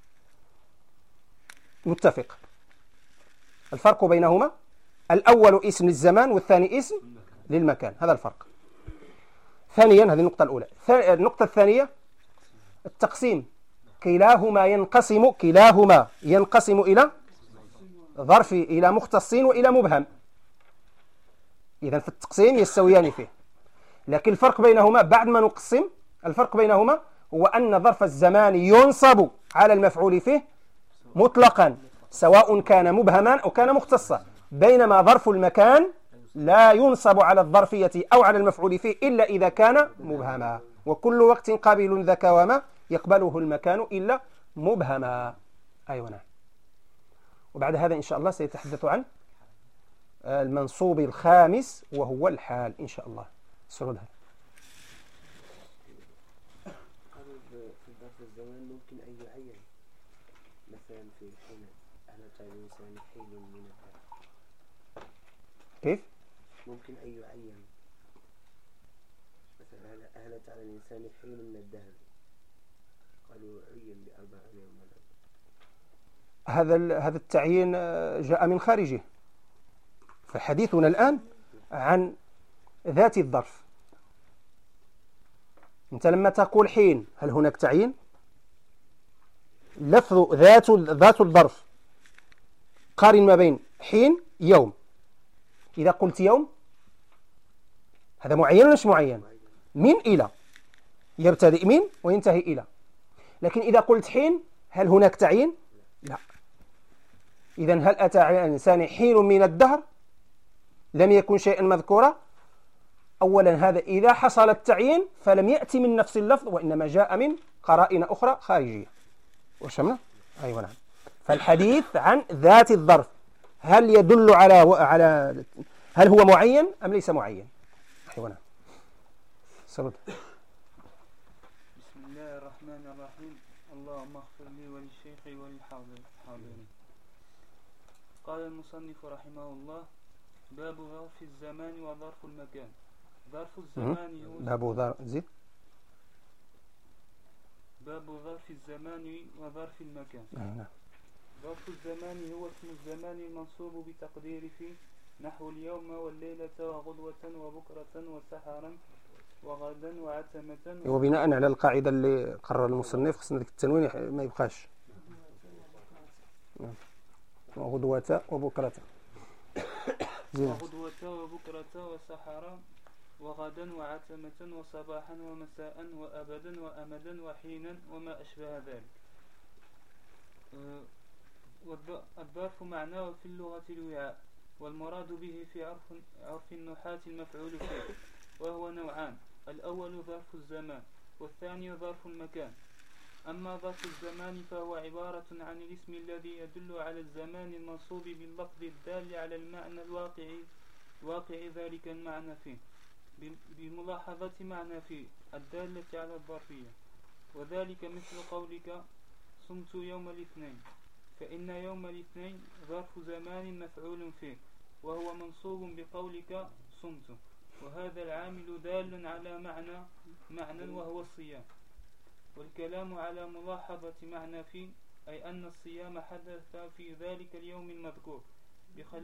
متفق. الفرق بينهما الأول اسم للزمان والثاني اسم للمكان، هذا الفرق. ثانيا، هذه النقطة الأولى. النقطة الثانية التقسيم، كلاهما ينقسم كلاهما ينقسم إلى ظرف، إلى مختص وإلى مبهم. إذن في التقسيم يستويان فيه، لكن الفرق بينهما بعد ما نقسم، الفرق بينهما هو أن ظرف الزمان ينصب على المفعول فيه مطلقا سواء كان مبهما أو كان مختصا، بينما ظرف المكان لا ينصب على الظرفية أو على المفعول فيه إلا إذا كان مبهما، وكل وقت قابل ذاك وما يقبله المكان إلا مبهما. أيوة نعم. وبعد هذا إن شاء الله سيتحدث عن المنصوب الخامس وهو الحال إن شاء الله. سردها. في ظرف الزمان ممكن أن يعين، مثلا في حين أهلت على الإنسان حين من الدهر. كيف؟ ممكن أن يعين، مثلا أهلت على الإنسان حين من الدهر، قالوا عين بأربعين يوما. هذا هذا التعيين جاء من خارجه، فحديثنا الآن عن ذات الظرف. أنت لما تقول حين هل هناك تعيين؟ لفظ ذات ذات الظرف قارن ما بين حين يوم. إذا قلت يوم هذا معين ولا مش معين؟ من إلى، يبتدئ من وينتهي إلى. لكن إذا قلت حين هل هناك تعيين؟ لا. إذن هل أتى على الإنسان حين من الدهر لم يكن شيئا مذكورا؟ أولا هذا إذا حصل التعيين فلم يأتي من نفس اللفظ، وإنما جاء من قرائن أخرى خارجية. وشمنا؟ أيوة نعم. فالحديث عن ذات الظرف هل يدل على على هل هو معين أم ليس معين؟ أيوة نعم. سرد. بسم الله الرحمن الرحيم. اللهم اغفر لي وللشيخ وللحاضرين. قال المصنف رحمه الله: باب ظرف الزمان وظرف المكان. ظرف الزمان هو باب ظرف زيد باب ظرف الزمان وظرف المكان. نعم. ظرف الزمان هو اسم الزمان المنصوب بتقدير في نحو اليوم والليلة وغدوة وبكرة وسحرا وغدا وعتمة. وبناء على القاعدة اللي قرر المصنف خصنا ذلك التنوين ما يبقاش. وغدوة وبكرة وغدوة وبكرة وسحرا وغدا وعتمة وصباحا ومساء وأبدا وأمدا وحينا وما أشبه ذلك. والظرف معناه في اللغة الوعاء، والمراد به في عرف, عرف النحاة المفعول فيه، وهو نوعان: الأول ظرف الزمان، والثاني ظرف المكان. أما ظرف الزمان فهو عبارة عن الاسم الذي يدل على الزمان المنصوب باللفظ الدال على المعنى الواقعي واقع ذلك المعنى فيه، بملاحظة معنى فيه الدالة على الظرفية. وذلك مثل قولك صمت يوم الاثنين، فإن يوم الاثنين ظرف زمان مفعول فيه، وهو منصوب بقولك صمت، وهذا العامل دال على معنى معنى وهو الصيام. والكلام على ملاحظة معنى فيه أي أن الصيام حدث في ذلك اليوم المذكور بخل...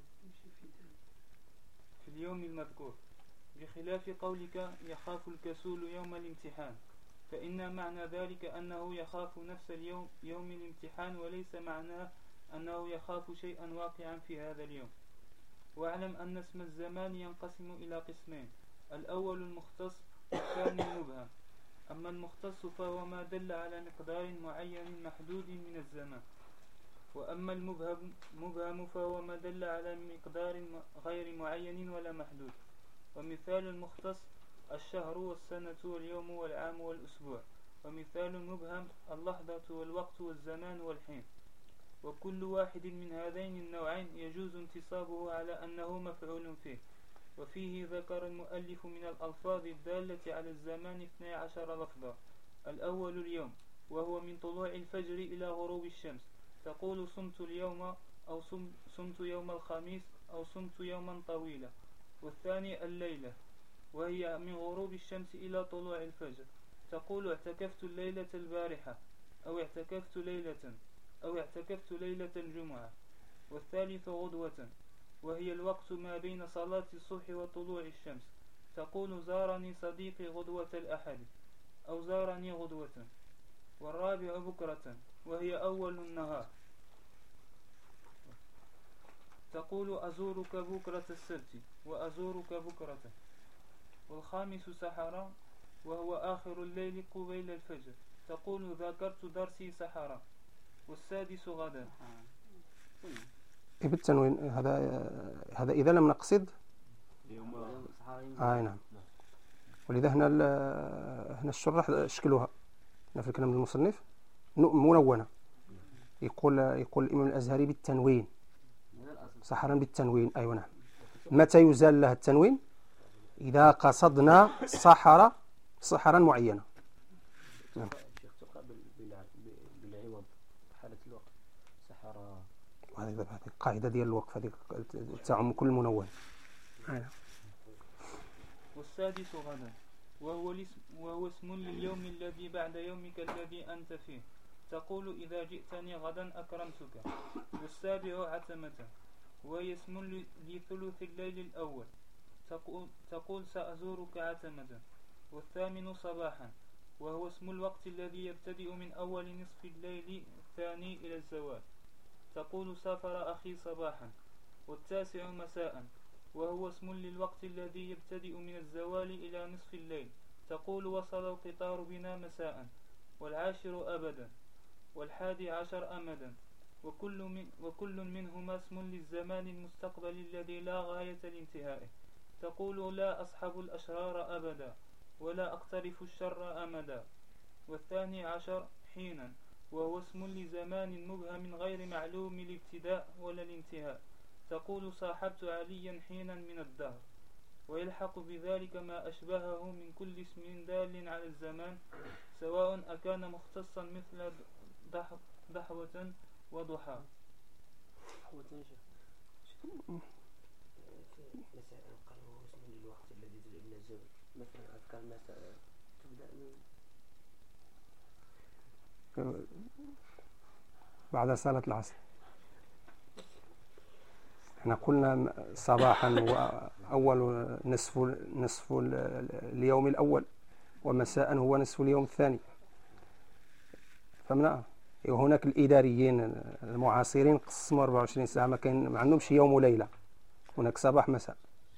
في اليوم المذكور، بخلاف قولك يخاف الكسول يوم الامتحان، فإن معنى ذلك أنه يخاف نفس اليوم يوم الامتحان، وليس معناه أنه يخاف شيئا واقعا في هذا اليوم. واعلم أن اسم الزمان ينقسم إلى قسمين: الأول المختص والثاني المبهم. أما المختص فهو ما دل على مقدار معين محدود من الزمان، وأما المبهم مبهم فهو ما دل على مقدار غير معين ولا محدود. ومثال المختص الشهر والسنة واليوم والعام والأسبوع. ومثال المبهم اللحظة والوقت والزمان والحين. وكل واحد من هذين النوعين يجوز انتصابه على أنه مفعول فيه. وفيه ذكر المؤلف من الألفاظ الدالة على الزمان اثني عشر لفظا. الأول اليوم، وهو من طلوع الفجر إلى غروب الشمس، تقول صمت اليوم أو صمت يوم الخميس أو صمت يوما طويلا. والثاني الليلة، وهي من غروب الشمس إلى طلوع الفجر، تقول اعتكفت الليلة البارحة أو اعتكفت ليلة أو اعتكفت ليلة الجمعة. والثالث غدوة، وهي الوقت ما بين صلاة الصبح وطلوع الشمس، تقول زارني صديقي غدوة الأحد أو زارني غدوة. والرابع بكرة، وهي أول النهار، تقول أزورك بكرة السبت وأزورك بكرة. والخامس سحرا، وهو آخر الليل قبيل الفجر، تقول ذاكرت درسي سحرا. والسادس غدا. بالتنوين هذا هذا إذا لم نقصد آه نعم. ولذا هنا هنا الشراح شكلوها هنا في الكلام المصنف منونة. يقول يقول الإمام الأزهري بالتنوين، سحرا بالتنوين. أيوة نعم. متى يزال له التنوين؟ إذا قصدنا سحرة سحرا معينة. نعم. بالعوض حالة الوقت سحرة. هذه القاعدة ديال الوقف هذه تعم كل منون. والسادس غدا، وهو, وهو اسم لليوم الذي بعد يومك الذي أنت فيه. تقول إذا جئتني غدا أكرمتك. والسابع عتمة، وهي اسم لثلث الليل الأول. تقول, تقول سأزورك عتمة. والثامن صباحا، وهو اسم الوقت الذي يبتدئ من أول نصف الليل الثاني إلى الزوال. تقول سافر أخي صباحا. والتاسع مساء، وهو اسم للوقت الذي يبتدئ من الزوال إلى نصف الليل. تقول وصل القطار بنا مساء. والعاشر أبدا. والحادي عشر أمدا. وكل, من وكل منهما اسم للزمان المستقبل الذي لا غاية لانتهائه. تقول لا أصحب الأشرار أبدا، ولا أقترف الشر أمدا. والثاني عشر حينا، وهو اسم لزمان مبهم غير معلوم الابتداء ولا الانتهاء. تقول صاحبت عليا حينا من الدهر. ويلحق بذلك ما أشبهه من كل اسم دال على الزمان، سواء أكان مختصا مثل ضحوة وضحى. مساء قال هو اسم للوقت الذي تبدأ من الزوال. مثلا أذكر مساء تبدأ من بعد صلاة العصر. احنا قلنا صباحا وأول نصف نصف اليوم الأول، ومساء هو نصف اليوم الثاني. فمن هناك الإداريين المعاصرين قسموا أربعة وعشرين ساعة، ما كان ما عندهمش يوم وليلة، هناك صباح مساء.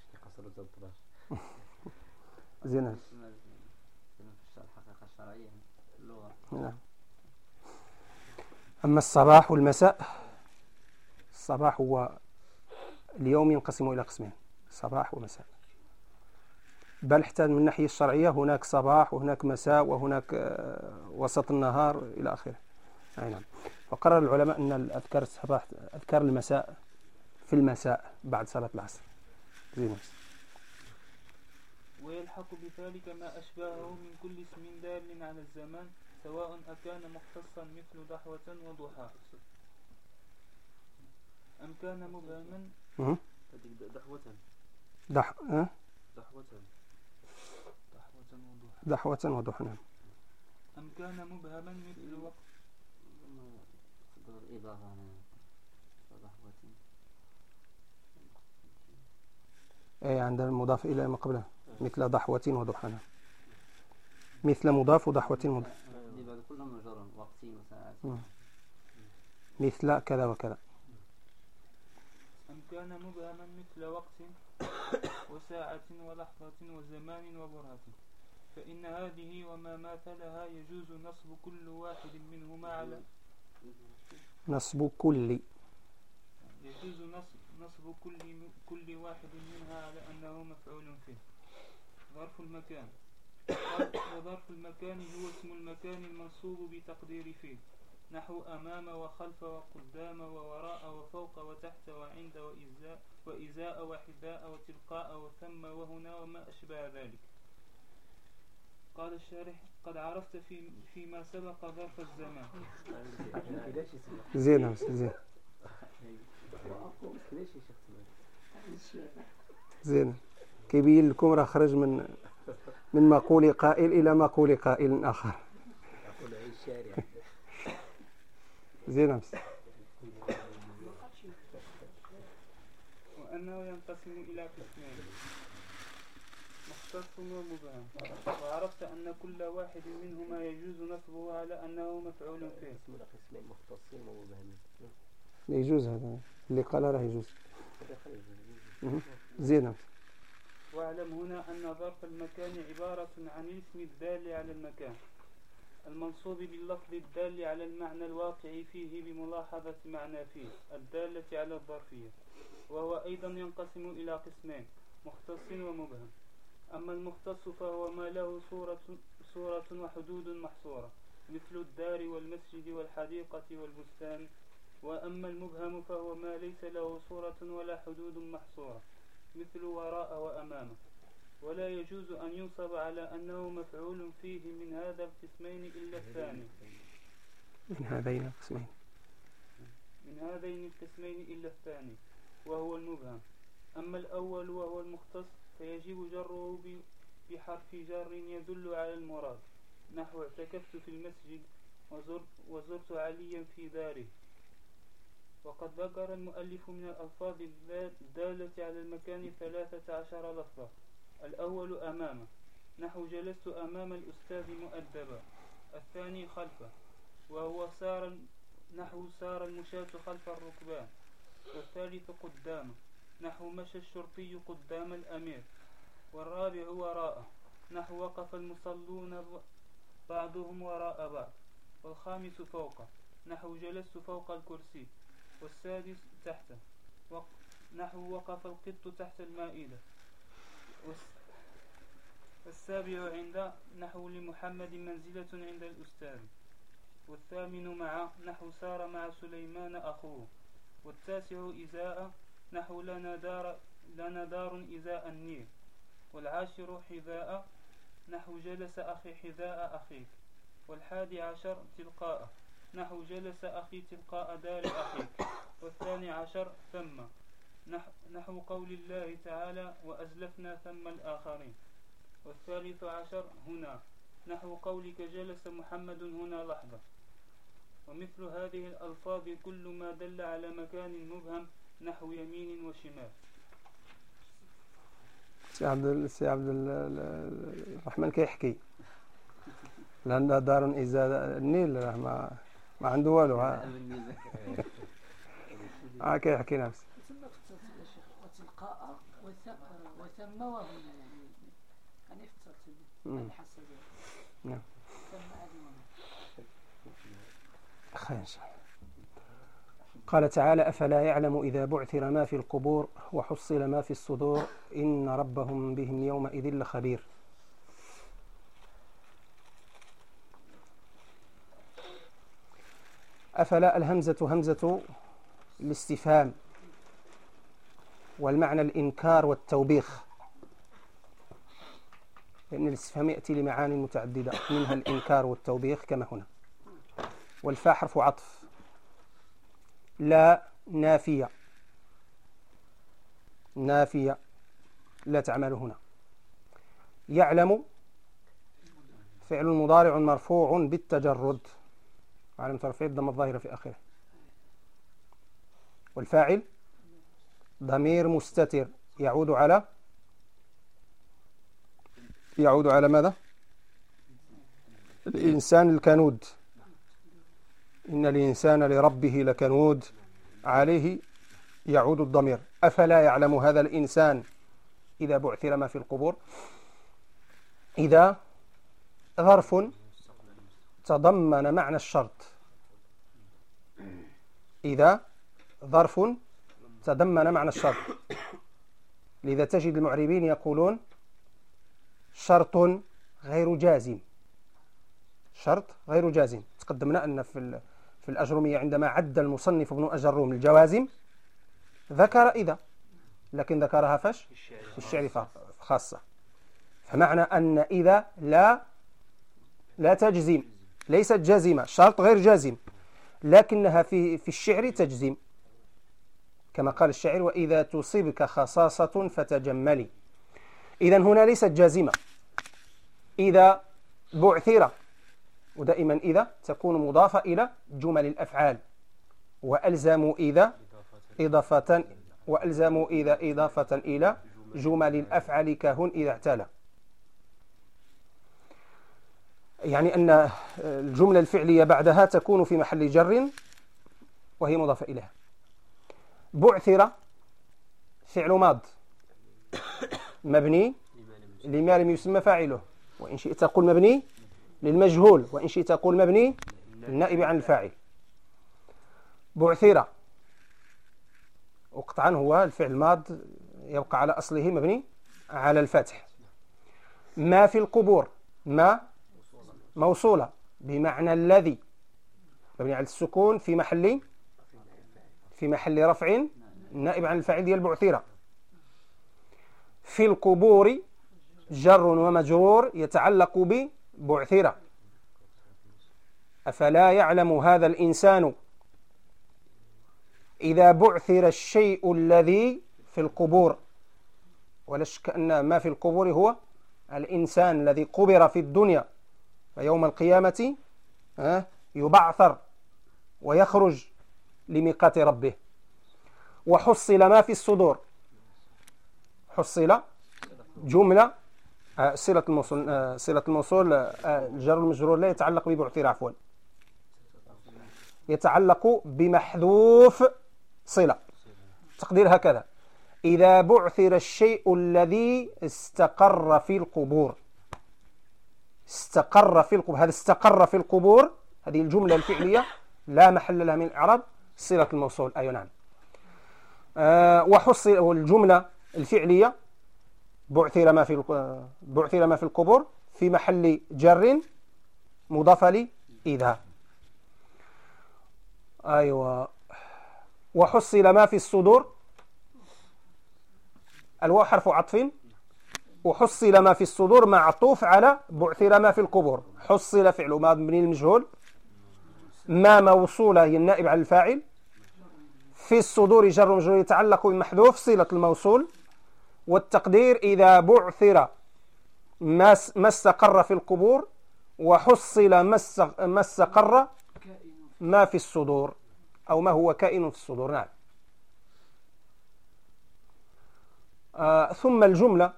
زين. الحقيقة الشرعية اللغة. نعم. أما الصباح والمساء، الصباح هو اليوم ينقسم إلى قسمين، صباح ومساء. بل حتى من الناحية الشرعية هناك صباح وهناك مساء وهناك وسط النهار إلى آخره. نعم. وقرر العلماء أن الأذكار الصباح أذكار المساء في المساء بعد صلاة العصر. زين. ويلحق بذلك ما أشبهه من كل اسم دال على الزمان، سواء أكان مختصا مثل ضحوة وضحى، أم كان مبهما. ضحوة دح أه؟ ضحوة ضحوة وضحى. نعم. أم كان مبهما مثل وقت إضافة ضحوة. أي عند المضاف إلى ما قبله، مثل ضحوة وضحى. مثل مضاف وضحوة مضاف. بعد كل مجرد وقتين وساعات. مثل كذا وكذا. أم كان مبهما مثل وقت وساعة ولحظة وزمان وبرهة، فإن هذه وما ماثلها يجوز نصب كل واحد منهما على نصب كل يجوز نصب, نصب كل كل واحد منها على أنه مفعول فيه. ظرف المكان. وظرف المكان هو اسم المكان المنصوب بتقدير فيه، نحو أمام وخلف وقدام ووراء وفوق وتحت وعند وإزاء وإزاء وحذاء وتلقاء وثم وهنا وما أشبه ذلك. قال الشارح قد عرفت في فيما سبق ظرف الزمان. زين زين زين كيبين لكم راه خرج من من مقول قائل إلى مقول قائل آخر. زين. وأنه ينقسم إلى قسمين، مختص ومبهم. وعرفت أن كل واحد منهما يجوز نصبه على أنه مفعول فيه. قسمين مختصين ومبهمين. يجوز هذا اللي قال راه يجوز. زين. واعلم هنا أن ظرف المكان عبارة عن الاسم الدال على المكان المنصوب باللفظ الدال على المعنى الواقع فيه بملاحظة معنى فيه الدالة على الظرفية. وهو أيضا ينقسم إلى قسمين، مختص ومبهم. أما المختص فهو ما له صورة, صورة وحدود محصورة، مثل الدار والمسجد والحديقة والبستان. وأما المبهم فهو ما ليس له صورة ولا حدود محصورة، مثل وراء وأمامه. ولا يجوز أن ينصب على أنه مفعول فيه من هذا القسمين إلا الثاني من هذين القسمين من هذين القسمين إلا الثاني وهو المبهم. أما الأول وهو المختص فيجب جره بحرف جر يدل على المراد، نحو اعتكفت في المسجد وزرت, وزرت عليا في داره. وقد ذكر المؤلف من الألفاظ الدالة على المكان ثلاثة عشر لفظة. الأول أمامه، نحو جلست أمام الأستاذ مؤدبا. الثاني خلفه، وهو سار نحو سار المشاة خلف الركبان. والثالث قدامه، نحو مشى الشرطي قدام الأمير. والرابع وراءه، نحو وقف المصلون بعضهم وراء بعض. والخامس فوقه، نحو جلست فوق الكرسي. والسادس تحته، نحو وقف القط تحت المائدة. والسابع عند، نحو لمحمد منزلة عند الأستاذ. والثامن مع، نحو سار مع سليمان أخوه. والتاسع إزاء، نحو لنا دار, لنا دار إزاء النيل. والعاشر حذاء، نحو جلس أخي حذاء أخيك. والحادي عشر تلقاء، نحو جلس أخي تلقاء دار أخيك. والثاني عشر ثم، نحو قول الله تعالى وأزلفنا ثم الآخرين. والثالث عشر هنا، نحو قولك جلس محمد هنا لحظة. ومثل هذه الألفاظ كل ما دل على مكان مبهم، نحو يمين وشمال. سي عبد السي عبد الرحمن كيحكي لأن دار إذا النيل ما ما عنده والو. ها ها كيحكي نفسه. وتلقاء وثم وهنا يعني يعني حسب نعم خير. قال تعالى أفلا يعلم إذا بعثر ما في القبور وحصل ما في الصدور إن ربهم بهم يومئذ لخبير. أفلا الهمزة همزة الاستفهام، والمعنى الإنكار والتوبيخ، لأن الاستفهام يأتي لمعاني متعددة منها الإنكار والتوبيخ كما هنا. والفاء حرف عطف، لا نافية، نافية لا تعمل هنا. يعلم فعل مضارع مرفوع بالتجرد على ترفيع الضم الظاهرة في آخره. والفاعل ضمير مستتر يعود على يعود على ماذا؟ الإنسان الكنود، إن الإنسان لربه لكنود، عليه يعود الضمير. أفلا يعلم هذا الإنسان إذا بعثر ما في القبور. إذا ظرف تضمن معنى الشرط، إذا ظرف تضمن معنى الشرط، لذا تجد المعربين يقولون شرط غير جازم، شرط غير جازم. تقدمنا أن في في الأجرمية عندما عد المصنف ابن أجروم الجوازم ذكر إذا، لكن ذكرها فش في الشعر خاصة. فمعنى أن إذا لا لا تجزم، ليست جازمة، شرط غير جازم، لكنها في في الشعر تجزم، كما قال الشاعر وإذا تصيبك خصاصة فتجملي. إذن هنا ليست جازمة. إذا بعثر، ودائما إذا تكون مضافة إلى جمل الأفعال، وألزموا إذا إضافة وألزموا إذا إضافة إلى جمل الأفعال كهن إذا اعتلى، يعني أن الجملة الفعلية بعدها تكون في محل جر وهي مضافة إليها. بعثر فعل ماض مبني لما لم يسمى فاعله، وإن شئت تقول مبني للمجهول، وإن شئت تقول مبني للنائب عن الفاعل. بعثر وقطعا هو الفعل ماض يبقى على أصله مبني على الفتح. ما في القبور، ما موصولة بمعنى الذي مبني على السكون في محل في محل رفع نائب عن الفاعل ديال بعثر. في القبور جر ومجرور يتعلق ببعثر. أفلا يعلم هذا الإنسان إذا بعثر الشيء الذي في القبور، ولا شك أن ما في القبور هو الإنسان الذي قبر في الدنيا فيوم القيامة يبعثر ويخرج لميقات ربه. وحصل ما في الصدور، حصل جملة صلة الموصول، صلة الموصول الجر المجرور لا يتعلق ببعثر، عفوا يتعلق بمحذوف صلة. تقدير هكذا: إذا بعثر الشيء الذي استقر في القبور. استقر في القبور، هذا استقر في القبور، هذه الجملة الفعلية لا محل لها من الإعراب، صلة الموصول. أي نعم. أه وحصل الجملة الفعلية بعثر ما في بعثر ما في القبور في محل جر مضاف لي إذا. أيوة. وحصل ما في الصدور، الواو حرف عطف، وحصل ما في الصدور معطوف على بعثر ما في القبور. حصل فعل مبني للمجهول، ما موصولة هي النائب على الفاعل، في الصدور جر مجرور يتعلق بمحذوف صلة الموصول. والتقدير إذا بعثر ما استقر في القبور وحصل ما استقر ما في الصدور، أو ما هو كائن في الصدور. نعم. آه ثم الجملة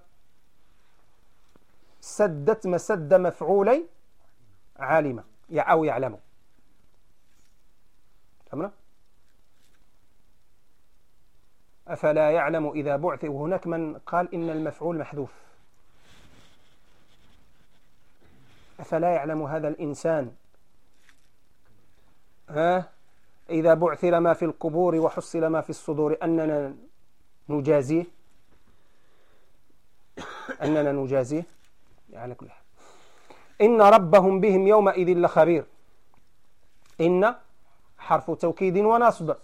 سدت مسد مفعولي عالمة أو يعلم. فهمنا؟ أفلا يعلم إذا بعث. وهناك من قال إن المفعول محذوف. أفلا يعلم هذا الإنسان ها إذا بعثر ما في القبور وحصل ما في الصدور أننا نجازيه، أننا نجازيه. على كل حال، إن ربهم بهم يومئذ لخبير. إن حرف توكيد ونصب،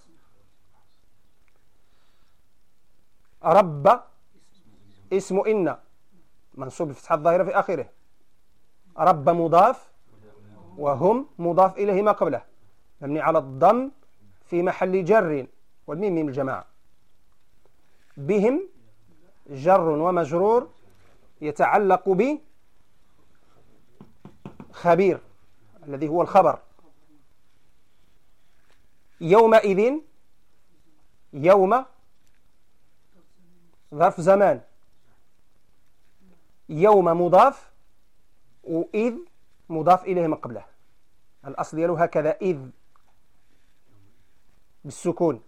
رب اسم إن منصوب بفتحة الظاهرة في آخره، رب مضاف وهم مضاف إليه ما قبله مبني على الضم في محل جر والميم من الجماعة. بهم جر ومجرور يتعلق ب خبير الذي هو الخبر. يومئذ يوم ظرف زمان، يوم مضاف وإذ مضاف إليه ما قبله. الأصل ديالو هكذا إذ بالسكون،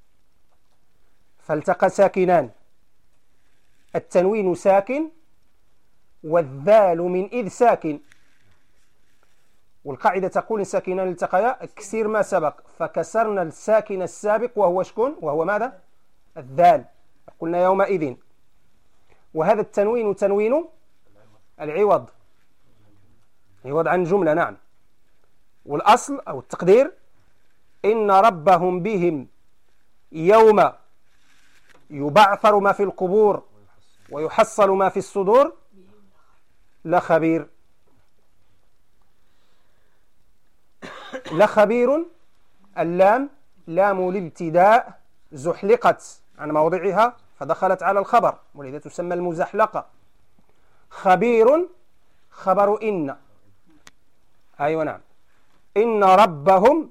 فالتقى ساكنان، التنوين ساكن والذال من إذ ساكن، والقاعدة تقول إن ساكنان التقيا اكسر ما سبق، فكسرنا الساكن السابق وهو شكون؟ وهو ماذا؟ الذال. قلنا يومئذ، وهذا التنوين تنوين العوض، عوض عن جملة. نعم. والأصل أو التقدير إن ربهم بهم يوم يبعثر ما في القبور ويحصل ما في الصدور لخبير. لخبير اللام لام الابتداء زحلقت عن موضعها فدخلت على الخبر، ولذا تسمى المزحلقة. خبير خبر إن. أيوة نعم. إن ربهم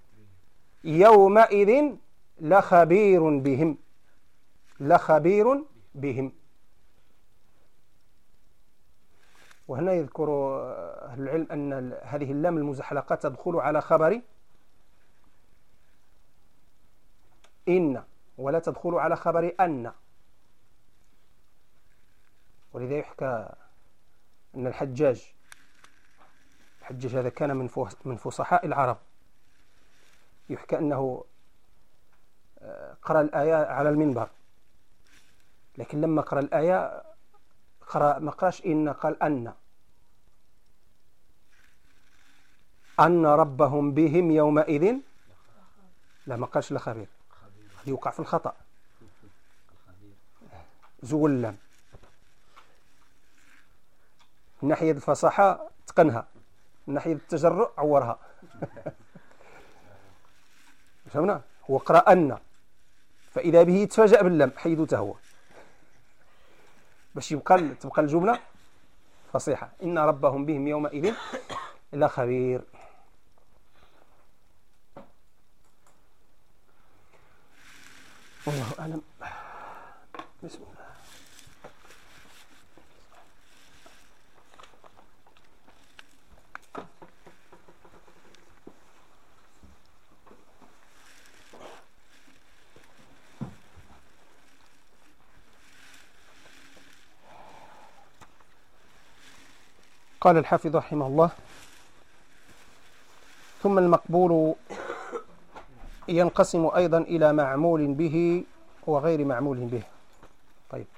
يومئذ لخبير بهم. لخبير بهم. وهنا يذكر أهل العلم أن هذه اللام المزحلقة تدخل على خبر إن ولا تدخل على خبر أن، ولذا يحكى أن الحجاج الحجاج هذا كان من من فصحاء العرب، يحكى أنه قرأ الآية على المنبر، لكن لما قرأ الآية قرأ ما قراش إن، قال أن أن ربهم بهم يومئذ، لا ما قالش لخبير، يوقع في الخطأ. زول اللام من ناحية الفصاحة تقنها، من ناحية التجرؤ عورها. فهمنا؟ هو قرأ أن، فإذا به يتفاجأ باللام حيدو تهوى باش يبقى تبقى الجملة فصيحة إن ربهم بهم يومئذ لخبير. والله أعلم. بسم الله. قال الحافظ رحمه الله: ثم المقبول ينقسم أيضا إلى معمول به وغير معمول به. طيب،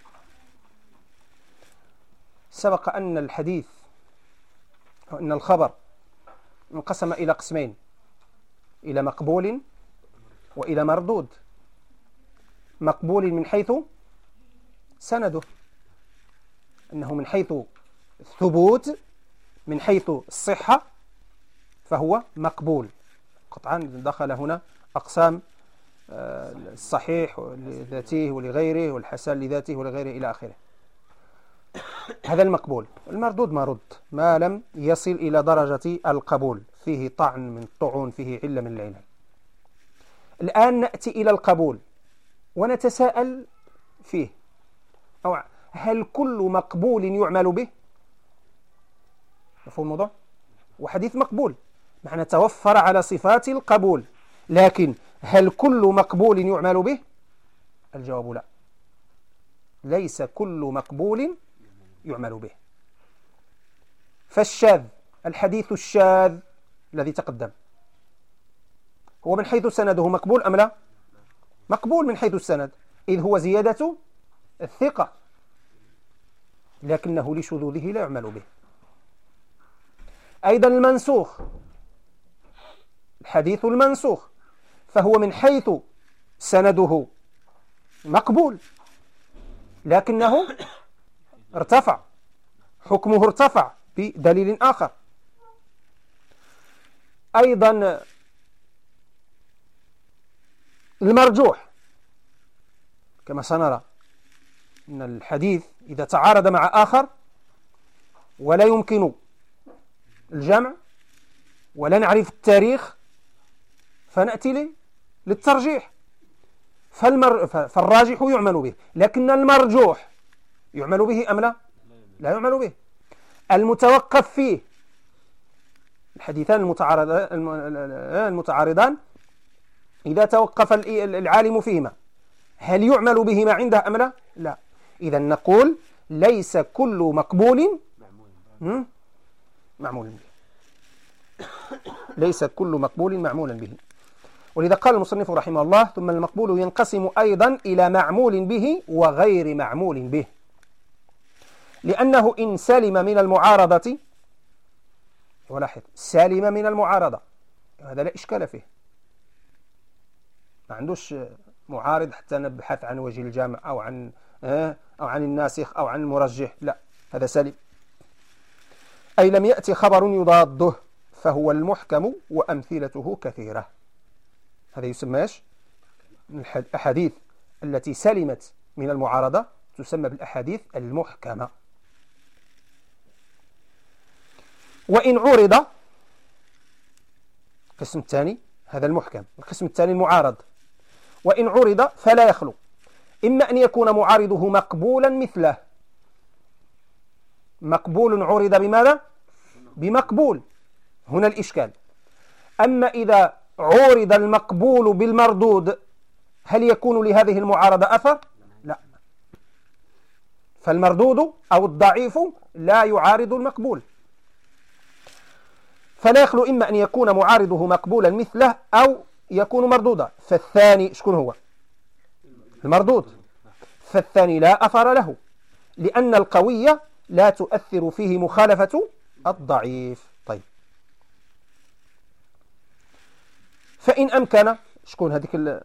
سبق أن الحديث أو أن الخبر انقسم إلى قسمين: إلى مقبول وإلى مردود. مقبول من حيث سنده، أنه من حيث الثبوت، من حيث الصحة فهو مقبول قطعا. دخل هنا أقسام الصحيح لذاته ولغيره والحسن لذاته ولغيره إلى آخره. هذا المقبول. المردود ما رد ما لم يصل إلى درجة القبول، فيه طعن من الطعون، فيه علة من العلل. الآن نأتي إلى القبول ونتساءل فيه: أو هل كل مقبول يعمل به؟ مفهوم الموضوع؟ وحديث مقبول معنى توفر على صفات القبول، لكن هل كل مقبول يعمل به؟ الجواب لا، ليس كل مقبول يعمل به. فالشاذ، الحديث الشاذ الذي تقدم، هو من حيث سنده مقبول أم لا؟ مقبول من حيث السند، إذ هو زيادة الثقة، لكنه لشذوذه لا يعمل به. أيضا المنسوخ، الحديث المنسوخ، فهو من حيث سنده مقبول، لكنه ارتفع، حكمه ارتفع بدليل آخر. أيضا المرجوح، كما سنرى أن الحديث إذا تعارض مع آخر ولا يمكن الجمع ولا نعرف التاريخ فنأتي للترجيح، فالمر... فالراجح يعمل به، لكن المرجوح يعمل به أم لا؟ لا يعمل به. المتوقف فيه، الحديثان المتعارضان إذا توقف العالم فيهما هل يعمل بهما عنده أم لا؟ لا. إذا نقول ليس كل مقبول معمول به، ليس كل مقبول معمولا به. ولذا قال المصنف رحمه الله: ثم المقبول ينقسم أيضا إلى معمول به وغير معمول به، لأنه إن سلم من المعارضة، ولاحظ سلم من المعارضة، هذا لا إشكال فيه، ما عندوش معارض حتى نبحث عن وجه الجامع أو عن أو عن الناسخ أو عن المرجح، لا، هذا سلم. أي لم يأتي خبر يضاده، فهو المحكم وأمثلته كثيرة. هذا يسمى إيش؟ الأحاديث التي سلمت من المعارضة تسمى بالأحاديث المحكمة. وإن عرض، القسم الثاني هذا المحكم، القسم الثاني المعارض. وإن عرض فلا يخلو إما أن يكون معارضه مقبولا مثله، مقبول عرض بماذا؟ بمقبول، هنا الإشكال. أما إذا عرض المقبول بالمردود هل يكون لهذه المعارضة أثر؟ لا، فالمردود أو الضعيف لا يعارض المقبول، فلا يخلو إما أن يكون معارضه مقبولا مثله أو يكون مردودا. فالثاني شكون هو؟ المردود. فالثاني لا أثر له، لأن القوي لا تؤثر فيه مخالفة الضعيف. طيب، فإن أمكن شكون هذيك ال...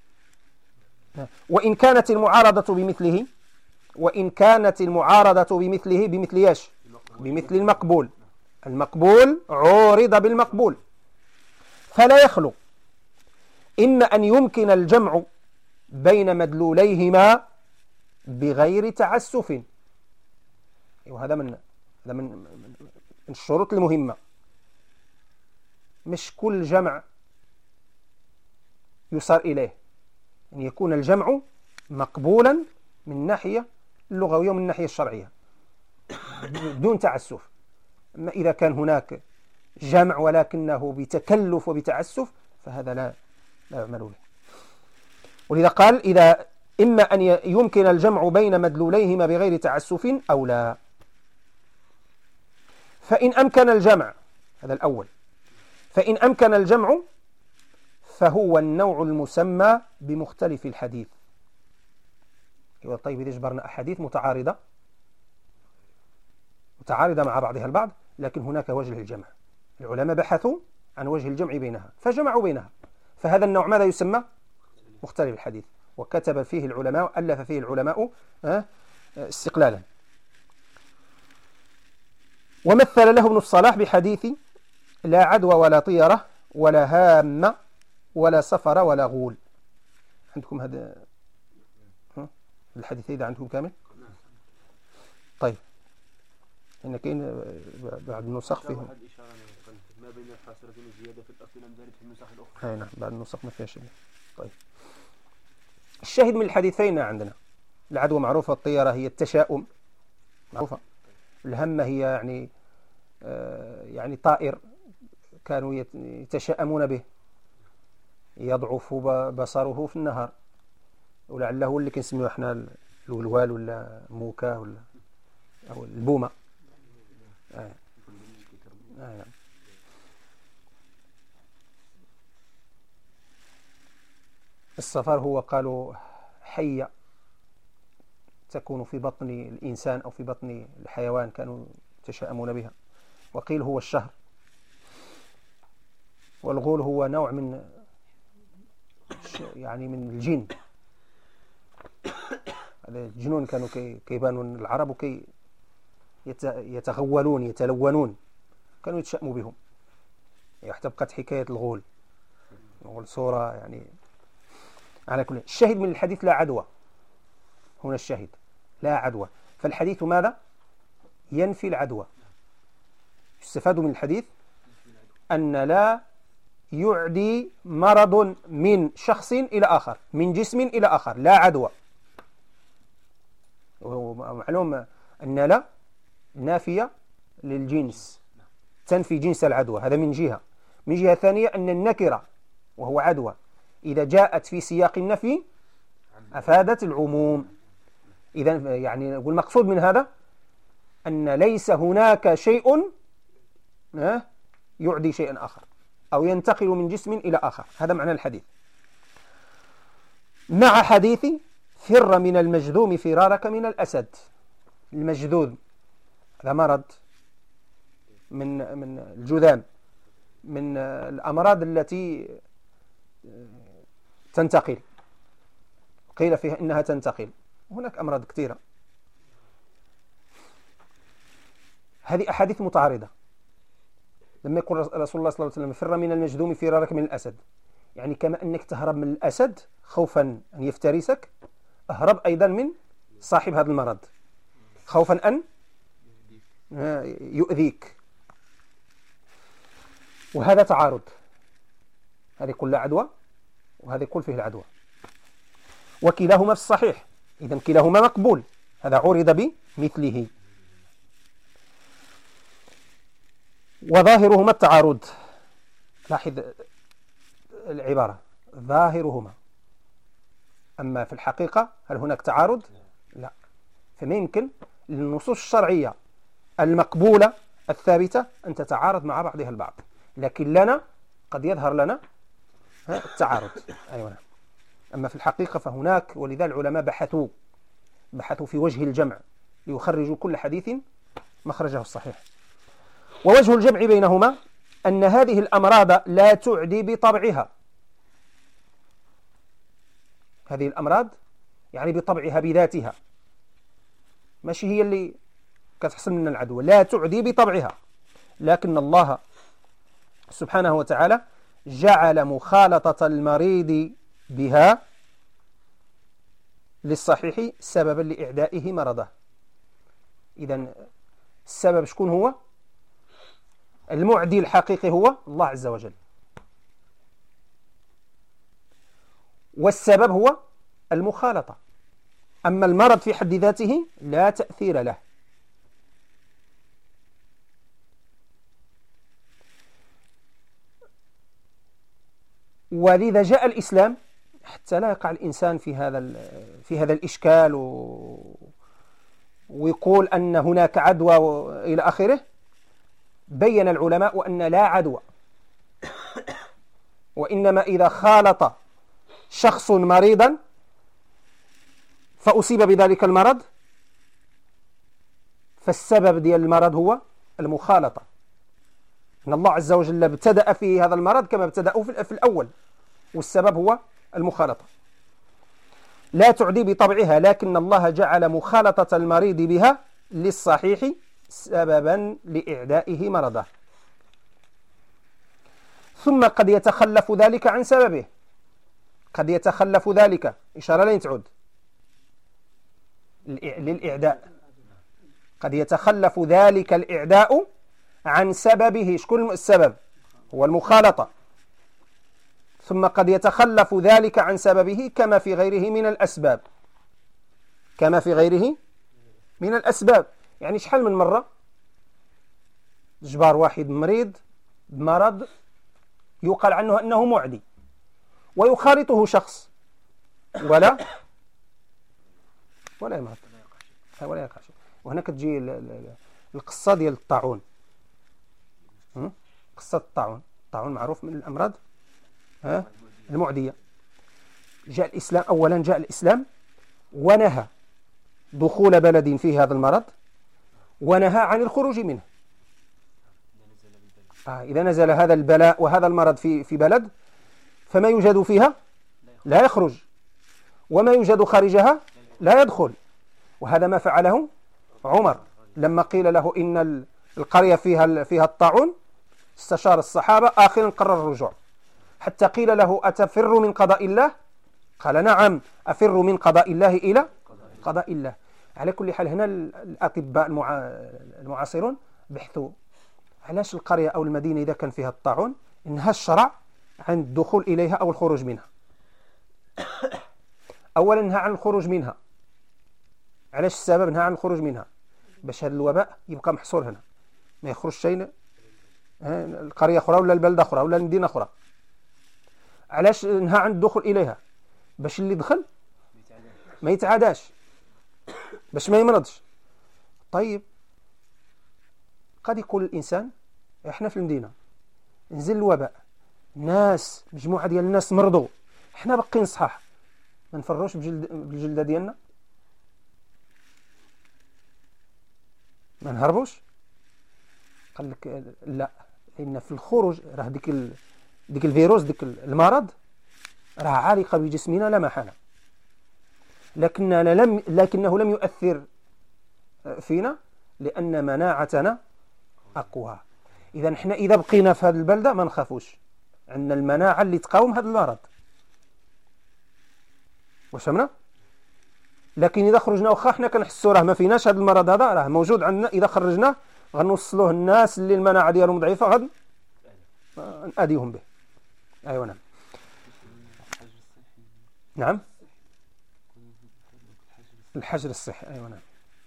وإن كانت المعارضة بمثله، وإن كانت المعارضة بمثله بمثل ايش؟ بمثل المقبول، المقبول عورض بالمقبول، فلا يخلو إما أن يمكن الجمع بين مدلوليهما بغير تعسف، وهذا من هذا من من الشروط المهمة. مش كل جمع يصار إليه، أن يكون الجمع مقبولا من الناحية اللغوية ومن الناحية الشرعية بدون تعسف. أما إذا كان هناك جمع ولكنه بتكلف وبتعسف فهذا لا لا يعمل به. ولذا قال إذا إما أن يمكن الجمع بين مدلوليهما بغير تعسف أو لا. فإن أمكن الجمع، هذا الأول، فإن أمكن الجمع فهو النوع المسمى بمختلف الحديث. طيب إذا جبرنا أحاديث متعارضة متعارضة مع بعضها البعض لكن هناك وجه الجمع، العلماء بحثوا عن وجه الجمع بينها فجمعوا بينها، فهذا النوع ماذا يسمى؟ مختلف الحديث. وكتب فيه العلماء ألف فيه العلماء استقلالا. ومثل له ابن الصلاح بحديث لا عدوى ولا طيرة ولا هامة ولا سفر ولا غول. عندكم هذا الحديث إذا عندكم كامل؟ طيب هنا كاين بعض النسخ فيه ما بين الحاصرة والزيادة في الأصل لم ذلك في النسخ الأخرى. أي نعم بعض النسخ ما فيها شيء. طيب الشاهد من الحديثين عندنا العدوى معروفة، الطيرة هي التشاؤم معروفة، الهمة هي يعني آه يعني طائر كانوا يتشاءمون به يضعف بصره في النهار، ولعله اللي كنسميوه احنا الولوال ولا موكا ولا أو البومة. آه. آه. السفر هو قالوا حية تكون في بطن الإنسان أو في بطن الحيوان كانوا يتشاءمون بها. وقيل هو الشهر. والغول هو نوع من يعني من الجن، هذا الجنون كانوا كيبانوا العرب وكي يتغولون يتلونون كانوا يتشأموا بهم. حتى بقت حكاية الغول الغول صورة يعني. على كل الشاهد من الحديث لا عدوى، هنا الشاهد لا عدوى، فالحديث ماذا؟ ينفي العدوى. يستفاد من الحديث أن لا يعدي مرض من شخص إلى آخر من جسم إلى آخر، لا عدوى. ومعلوم أن لا نافية للجنس تنفي جنس العدوى، هذا من جهة. من جهة ثانية أن النكرة وهو عدوى إذا جاءت في سياق النفي أفادت العموم. إذا يعني والمقصود من هذا أن ليس هناك شيء يعدي شيئا آخر أو ينتقل من جسم إلى آخر، هذا معنى الحديث. مع حديث فر من المجذوم فرارك من الأسد. المجذوم هذا مرض من من الجذام، من الأمراض التي تنتقل، قيل فيها إنها تنتقل، هناك أمراض كثيرة. هذه أحاديث متعارضة. لما يقول رسول الله صلى الله عليه وسلم فر من المجذوم فرارك من الأسد، يعني كما أنك تهرب من الأسد خوفا أن يفترسك، أهرب أيضا من صاحب هذا المرض خوفا أن يؤذيك. وهذا تعارض، هذا يقول لا عدوى وهذا يقول فيه العدوى، وكلاهما في الصحيح، إذن كلاهما مقبول، هذا عرض بمثله. وظاهرهما التعارض. لاحظ العبارة ظاهرهما، أما في الحقيقة هل هناك تعارض؟ لا. فما يمكن للنصوص الشرعية المقبولة الثابتة أن تتعارض مع بعضها البعض، لكن لنا قد يظهر لنا التعارض. أيوة. أما في الحقيقة فهناك، ولذا العلماء بحثوا بحثوا في وجه الجمع ليخرجوا كل حديث مخرجه الصحيح. ووجه الجمع بينهما أن هذه الأمراض لا تعدي بطبعها، هذه الأمراض يعني بطبعها بذاتها، ماشي هي اللي كتحصل من العدوى، لا تعدي بطبعها، لكن الله سبحانه وتعالى جعل مخالطة المريض بها للصحيح سببا لإعدائه مرضه. إذن السبب شكون هو؟ المعدي الحقيقي هو الله عز وجل، والسبب هو المخالطة. أما المرض في حد ذاته لا تأثير له. ولذا جاء الإسلام حتى لا يقع الإنسان في هذا في هذا الإشكال و... ويقول أن هناك عدوى إلى آخره. بين العلماء أن لا عدوى، وإنما إذا خالط شخص مريضا فأصيب بذلك المرض فالسبب ديال المرض هو المخالطة. إن الله عز وجل ابتدأ في هذا المرض كما ابتدأه في الأول، والسبب هو المخالطة. لا تعدي بطبعها، لكن الله جعل مخالطة المريض بها للصحيح سببا لإعدائه مرضه. ثم قد يتخلف ذلك عن سببه، قد يتخلف ذلك إشارة لين تعود للإعداء، قد يتخلف ذلك الإعداء عن سببه. شكون السبب؟ هو المخالطة. ثم قد يتخلف ذلك عن سببه كما في غيره من الأسباب، كما في غيره من الأسباب. يعني شحال من مرة جبار واحد مريض بمرض يقال عنه أنه معدي ويخالطه شخص ولا ولا يمرض ولا يقع شيء. وهنا كتجي القصة ديال الطاعون، قصة الطاعون. الطاعون معروف من الأمراض ها المعدية. جاء الإسلام، أولا جاء الإسلام ونهى دخول بلد فيه هذا المرض ونهى عن الخروج منه. آه إذا نزل هذا البلاء وهذا المرض في في بلد فما يوجد فيها لا يخرج، وما يوجد خارجها لا يدخل. وهذا ما فعله عمر لما قيل له إن القرية فيها فيها الطاعون، استشار الصحابة، آخرا قرر الرجوع، حتى قيل له أتفر من قضاء الله؟ قال نعم أفر من قضاء الله إلى قضاء الله. على كل حال هنا الأطباء المعاصرون بحثوا علاش القرية أو المدينة إذا كان فيها الطاعون إنها الشرع عن الدخول إليها أو الخروج منها. أولا نهى عن الخروج منها. علاش السبب نهى عن الخروج منها؟ باش هذا الوباء يبقى محصور هنا، ما يخرج شيء القرية أخرى ولا البلدة أخرى ولا المدينة أخرى. علاش نهى عن الدخول إليها؟ باش اللي دخل ما يتعاداش، باش ما يمرضش. طيب قد يقول الإنسان إحنا في المدينة نزل الوباء، ناس مجموعة ديال الناس مرضوا، إحنا باقيين صحاح، ما نفروش بجلد بالجلدة ديالنا، ما نهربوش. قال لك لا، لأن في الخروج راه ديك ال... ديك الفيروس ديك المرض راه عالقة بجسمنا لا محالة، لكننا لم لكنه لم يؤثر فينا لأن مناعتنا أقوى. إذا نحن إذا بقينا في هذه البلدة ما نخافوش، عندنا المناعة اللي تقاوم هذا المرض. واش فهمنا؟ لكن إذا خرجنا وخا حنا كنحسوا راه ما فيناش هذا المرض، هذا راه موجود عندنا، إذا خرجناه غنوصلوه الناس اللي المناعة ديالهم ضعيفة غد نأذيهم به. أيوة نعم نعم الحجر الصحي. أيوة نعم.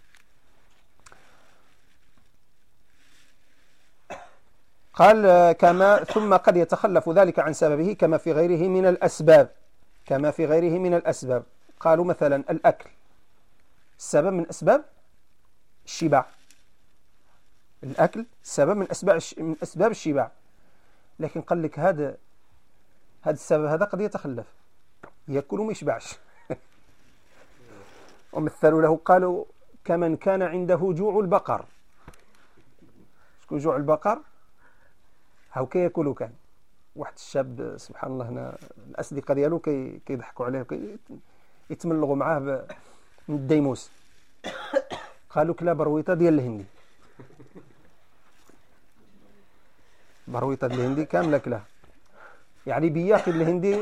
قال كما ثم قد يتخلف ذلك عن سببه كما في غيره من الأسباب، كما في غيره من الأسباب. قالوا مثلا الأكل سبب من أسباب الشبع، الأكل سبب من أسباب من أسباب الشبع، لكن قال لك هذا هذا السبب هذا قد يتخلف، يأكل وما يشبعش. ومثلوا له قالوا كمن كان عنده جوع البقر. شكون جوع البقر؟ هاو كي ياكلوا. كان واحد الشاب سبحان الله هنا الأصدقاء ديالو كي كيضحكوا عليه كي يتملغوا معاه من الديموس. قالوا كلا برويطه ديال الهندي، برويطه ديال الهندي كامله كلا، يعني بياخذ الهندي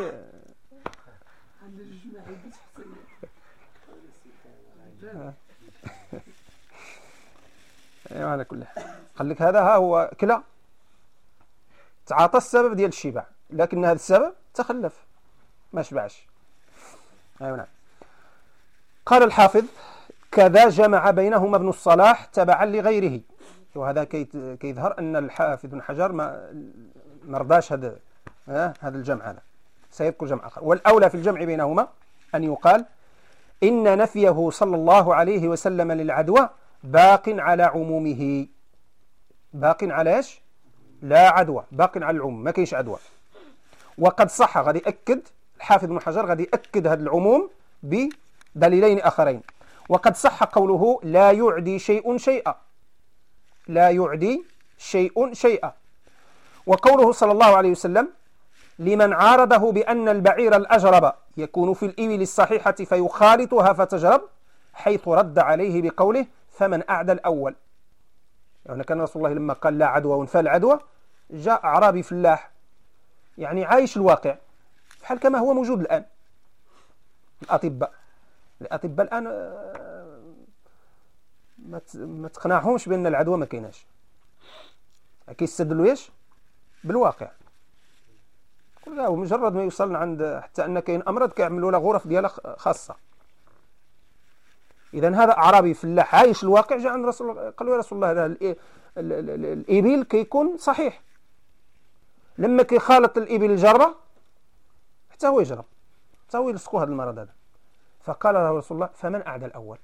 أيوة على كل حال قال لك هذا ها هو كلا تعاطى السبب ديال الشبع، لكن هذا السبب تخلف ما شبعش. أيوة نعم. قال الحافظ كذا جمع بينهما ابن الصلاح تبعا لغيره، وهذا كيظهر أن الحافظ بن حجر ما مرضاش هذا هذا الجمع، هذا سيذكر جمع آخر. والأولى في الجمع بينهما أن يقال إن نفيه صلى الله عليه وسلم للعدوى باق على عمومه. باق على إيش؟ لا عدوى، باق على العموم، ما كاينش عدوى. وقد صح، غادي يأكد الحافظ بن حجر غادي يأكد هذا العموم بدليلين آخرين. وقد صح قوله لا يعدي شيء شيئا، لا يعدي شيء شيئا. وقوله صلى الله عليه وسلم لمن عارضه بأن البعير الأجرب يكون في الإبل الصحيحة فيخالطها فتجرب، حيث رد عليه بقوله فمن أعدى الأول. يعني كان رسول الله لما قال لا عدوى وانفى العدوى جاء أعرابي فلاح يعني عايش الواقع بحال كما هو موجود الآن. الأطباء الأطباء الآن ما تقنعهمش بأن العدوى ما كايناش، كيستدلوا ايش؟ بالواقع. كل هذا مجرد ما يوصلنا عند حتى أن كاين أمراض كيعملوا لها غرف ديالها خاصة. إذا هذا أعرابي فلاح عايش الواقع جاء عند رسول الله قال له يا رسول الله هذا الإبل كيكون صحيح، لما كيخالط الإبل الجربة حتى هو يجرب، حتى هو يلصقوا هذا المرض هذا. فقال له رسول الله فمن أعدى الأول؟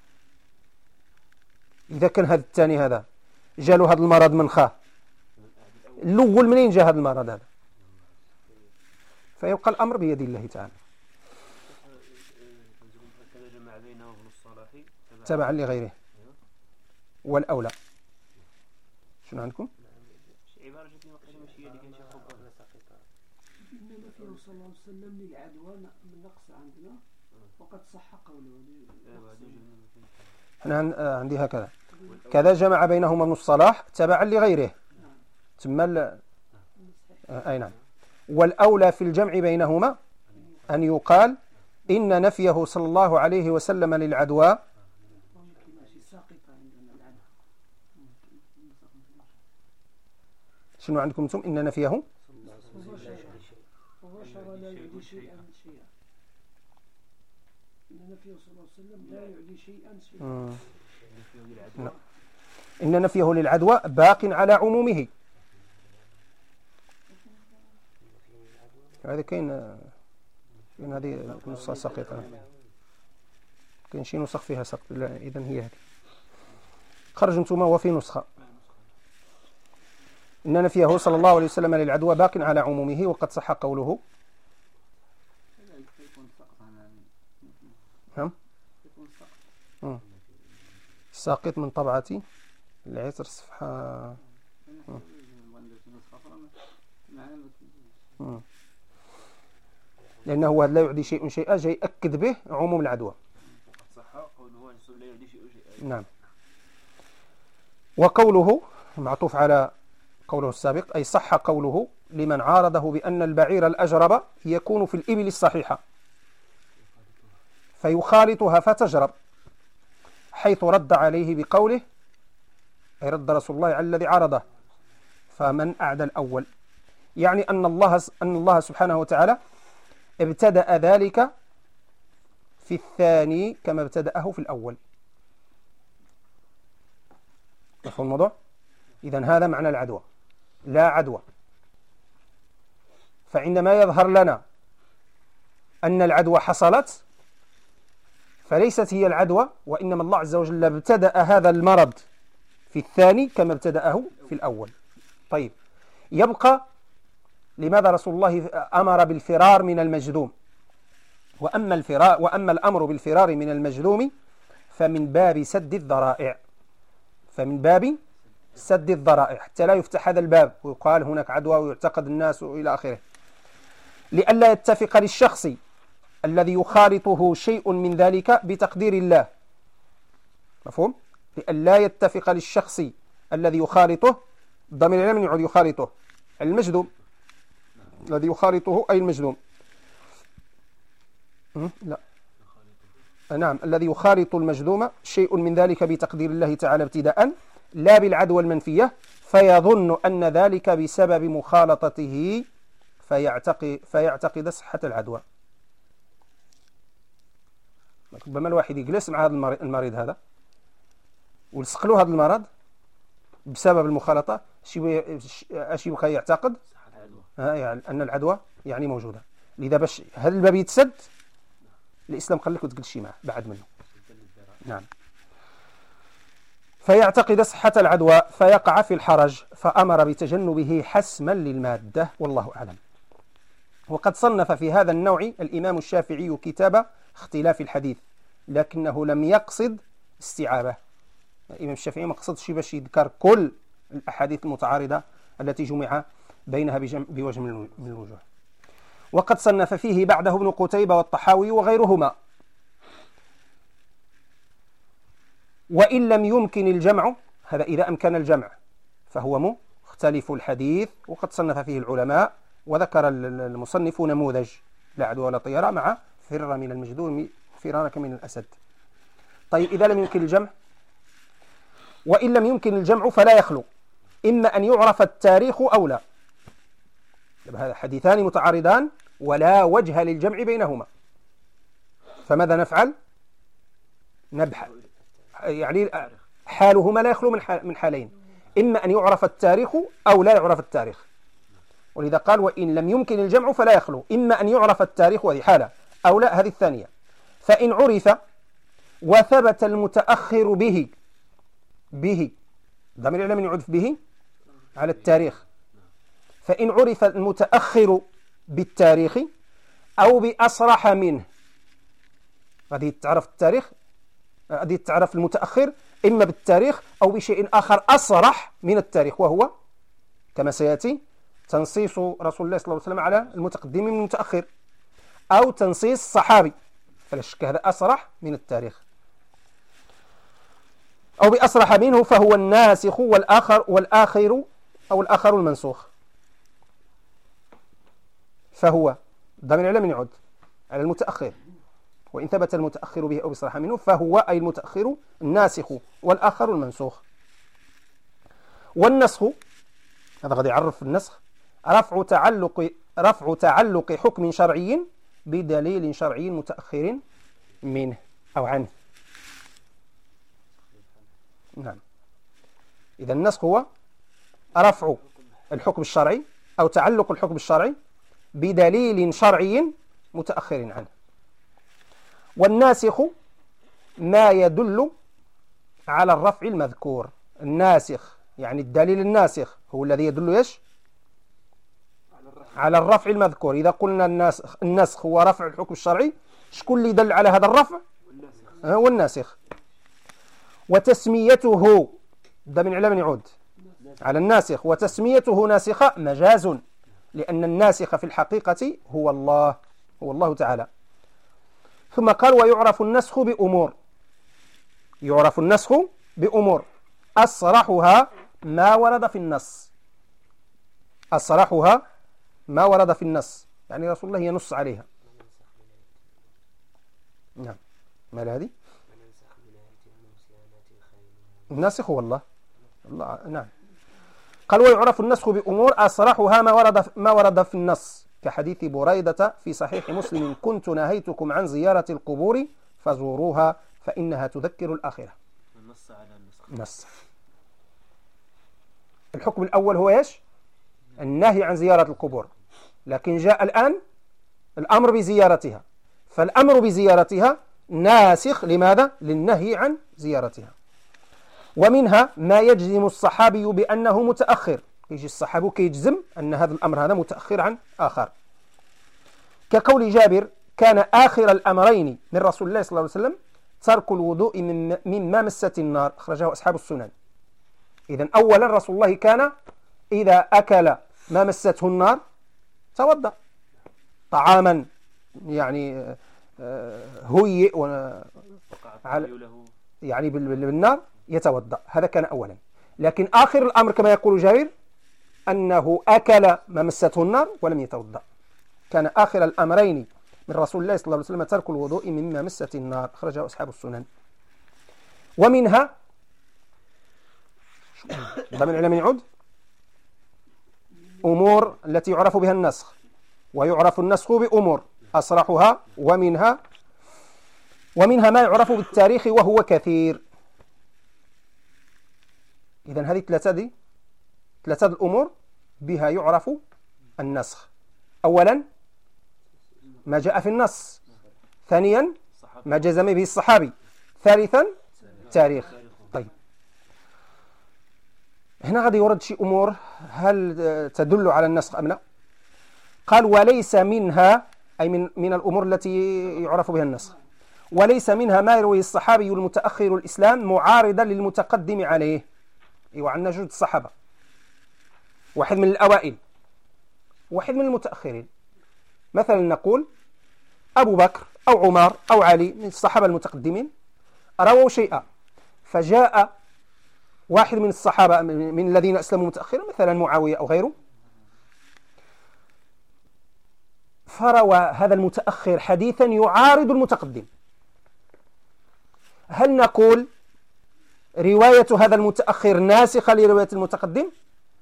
إذا كان هذا الثاني هذا جاله هذا المرض من خاه، الأول منين جاء هذا المرض هذا؟ فيبقى الأمر بيد الله تعالى. تبعا لغيره والأولى. شنو عندكم؟ عبارة جديدة ماشي هي اللي كان شيخ ربنا سقيطة. إنما فيه صلى الله عليه وسلم للعدوى من نقص عندنا وقد صح قوله. أنا عندي هكذا كذا جمع بينهما ابن الصلاح تبعا لغيره ثم ال... أي نعم. والأولى في الجمع بينهما أن يقال إن نفيه صلى الله عليه وسلم للعدوى شنو عندكم انتم؟ إن نفيه وبشر لا يعدي شيئا شيئا. إن نفيه صلى الله عليه وسلم لا يعدي شيئا شيئا. إن نفيه للعدوى باق على عمومه. هذا كاين كاين هذه نص سقيطة، كاين شي نسخ فيها سقط. إذا هي هذه خرج انتم وفي نسخة إن نفيه صلى الله عليه وسلم للعدوى باق على عمومه. وقد صح قوله نعم ساقط من طبعة العطر صفحة لأنه لا يعدي شيء شيئا جاي أكد به عموم العدوى. نعم. وقوله معطوف على قوله السابق أي صح قوله لمن عارضه بأن البعير الأجرب يكون في الإبل الصحيحة فيخالطها فتجرب، حيث رد عليه بقوله أي رد رسول الله على الذي عارضه فمن أعدى الأول، يعني أن الله أن الله سبحانه وتعالى ابتدأ ذلك في الثاني كما ابتدأه في الأول. مفهوم الموضوع؟ إذن هذا معنى العدوى، لا عدوى. فعندما يظهر لنا أن العدوى حصلت فليست هي العدوى، وإنما الله عز وجل ابتدأ هذا المرض في الثاني كما ابتدأه في الأول. طيب يبقى لماذا رسول الله أمر بالفرار من المجذوم؟ وأما الفرار وأما الأمر بالفرار من المجذوم فمن باب سد الذرائع، فمن باب سد الذرائع حتى لا يفتح هذا الباب ويقال هناك عدوى ويعتقد الناس إلى آخره، لئلا يتفق للشخص الذي يخالطه شيء من ذلك بتقدير الله. مفهوم؟ لئلا يتفق للشخص الذي يخالطه، ضمير من يعود يخالطه المجذوم، الذي يخالطه أي المجذوم. لا نعم الذي يخالط المجذوم شيء من ذلك بتقدير الله تعالى ابتداء، لا بالعدوى المنفية، فيظن أن ذلك بسبب مخالطته فيعتقد, فيعتقد صحة العدوى. ربما الواحد يجلس مع هذا المريض هذا ولصق له هذا المرض بسبب المخالطة، اش يبقى يعتقد يعني أن العدوى يعني موجودة. لذا باش هذا الباب يتسد الإسلام قال لك وتجلس معه بعد منه. نعم. فيعتقد صحة العدوى فيقع في الحرج، فأمر بتجنبه حسما للمادة، والله أعلم. وقد صنف في هذا النوع الإمام الشافعي كتاب اختلاف الحديث، لكنه لم يقصد استيعابه. الإمام الشافعي ما قصدش باش يذكر كل الأحاديث المتعارضة التي جمع بينها بوجه من الوجوه. وقد صنف فيه بعده ابن قتيبة والطحاوي وغيرهما. وإن لم يمكن الجمع، هذا إذا أمكن الجمع فهو مختلف الحديث، وقد صنف فيه العلماء، وذكر المصنف نموذج لا عدوى ولا طيرة مع فر من المجذوم فرارك من الأسد. طيب إذا لم يمكن الجمع، وإن لم يمكن الجمع فلا يخلو إما أن يعرف التاريخ أو لا. هذا حديثان متعارضان ولا وجه للجمع بينهما، فماذا نفعل؟ نبحث، يعني حالهما لا يخلو من حالين، إما أن يعرف التاريخ أو لا يعرف التاريخ. ولذا قال وإن لم يمكن الجمع فلا يخلو إما أن يعرف التاريخ، وهذه حالة، أو لا، هذه الثانية. فإن عرف وثبت المتأخر به به ضمير من يعرف به على التاريخ، فإن عرف المتأخر بالتاريخ أو بأصرح منه، هذه تعرف التاريخ، هذه تعرف المتأخر إما بالتاريخ أو بشيء آخر أصرح من التاريخ، وهو كما سيأتي تنصيص رسول الله صلى الله عليه وسلم على المتقدم من المتأخر، أو تنصيص صحابي، فلا شك هذا أصرح من التاريخ. أو بأصرح منه فهو الناسخ والآخر والآخر أو الآخر المنسوخ. فهو ضمير على من يعود على المتأخر، وإن ثبت المتأخر به أو بصرح منه فهو أي المتأخر الناسخ والآخر المنسوخ. والنسخ هذا غادي يعرف النسخ رفع تعلق رفع تعلق حكم شرعي بدليل شرعي متأخر منه أو عنه. نعم. إذا النسخ هو رفع الحكم الشرعي أو تعلق الحكم الشرعي بدليل شرعي متأخر عنه. والناسخ ما يدل على الرفع المذكور. الناسخ يعني الدليل الناسخ هو الذي يدل إيش؟ على الرفع المذكور. إذا قلنا الناسخ, الناسخ هو رفع الحكم الشرعي، شكون اللي يدل على هذا الرفع؟ هو الناسخ. وتسميته ده من علم يعود على الناسخ، وتسميته ناسخة مجاز، لأن الناسخ في الحقيقة هو الله هو الله تعالى. ثم قال ويعرف النسخ بأمور، يعرف النسخ بأمور أصرحها ما ورد في النص، أصرحها ما ورد في النص، يعني رسول الله ينص عليها. نعم. ما هذه؟ الناسخ هو الله. الله. نعم. قال ويعرف النسخ بأمور أصرحها ما ورد ما ورد في النص، كحديث بريدة في صحيح مسلم كنت نهيتكم عن زيارة القبور فزوروها فإنها تذكر الآخرة. النص على النسخ. نص. الحكم الأول هو إيش؟ النهي عن زيارة القبور، لكن جاء الآن الأمر بزيارتها، فالأمر بزيارتها ناسخ لماذا؟ للنهي عن زيارتها. ومنها ما يجزم الصحابي بأنه متأخر، يجي الصحابي كيجزم أن هذا الأمر هذا متأخر عن آخر، كقول جابر كان آخر الأمرين من رسول الله صلى الله عليه وسلم ترك الوضوء مما مست النار، أخرجه أصحاب السنن. إذن أولا رسول الله كان إذا أكل ما مسته النار توضأ، طعاما يعني هيئ يعني بالنار يتوضأ، هذا كان أولا. لكن آخر الأمر كما يقول جابر أنه أكل ما مسته النار ولم يتوضأ. كان آخر الأمرين من رسول الله صلى الله عليه وسلم ترك الوضوء مما مست النار، أخرجه أصحاب السنن. ومنها الضمير على من يعود؟ أمور التي يعرف بها النسخ، ويعرف النسخ بأمور أصرحها ومنها ومنها ما يعرف بالتاريخ وهو كثير. إذن هذه ثلاثة دي ثلاثة الأمور بها يعرف النسخ. أولا ما جاء في النص، ثانيا ما جزم به الصحابي، ثالثا تاريخ. طيب هنا غادي يورد شي أمور هل تدل على النسخ أم لا؟ قال وليس منها، أي من, من الأمور التي يعرف بها النسخ، وليس منها ما يرويه الصحابي المتأخر الإسلام معارضا للمتقدم عليه. أيوة، عندنا جوج الصحابة، واحد من الأوائل واحد من المتأخرين. مثلا نقول أبو بكر أو عمر أو علي من الصحابة المتقدمين رووا شيئا، فجاء واحد من الصحابة من الذين أسلموا متأخرا مثلا معاوية أو غيره، فروى هذا المتأخر حديثا يعارض المتقدم. هل نقول رواية هذا المتأخر ناسخة لرواية المتقدم؟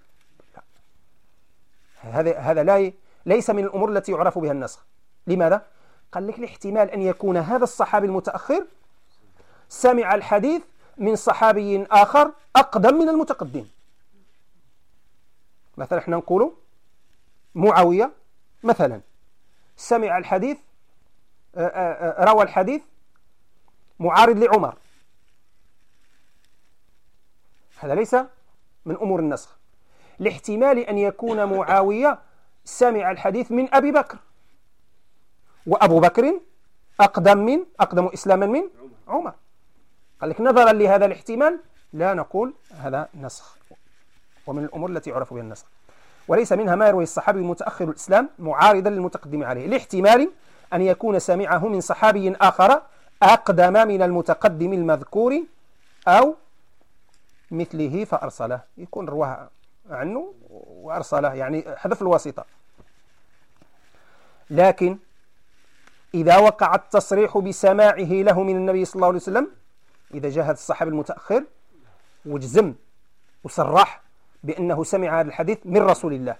هذا هذا لا ليس من الأمور التي يعرف بها النسخ. لماذا؟ قال لك الاحتمال أن يكون هذا الصحابي المتأخر سمع الحديث من صحابي آخر أقدم من المتقدم. مثلا احنا نقول معاوية مثلا سمع الحديث، روى الحديث معارض لعمر، هذا ليس من أمور النسخ. لاحتمال أن يكون معاوية سمع الحديث من أبي بكر، وأبو بكر أقدم من أقدم إسلاما من عمر. قال لك نظرا لهذا الاحتمال لا نقول هذا نسخ، ومن الأمور التي يعرف بها النسخ. وليس منها ما يروي الصحابي المتأخر الإسلام معارضا للمتقدم عليه، لاحتمال أن يكون سمعه من صحابي آخر أقدم من المتقدم المذكور أو مثله فأرسله، يكون رواه عنه وأرسله، يعني حذف الواسطة. لكن إذا وقع التصريح بسماعه له من النبي صلى الله عليه وسلم، إذا جاء هذا الصحابي المتأخر وجزم وصرح بأنه سمع هذا الحديث من رسول الله،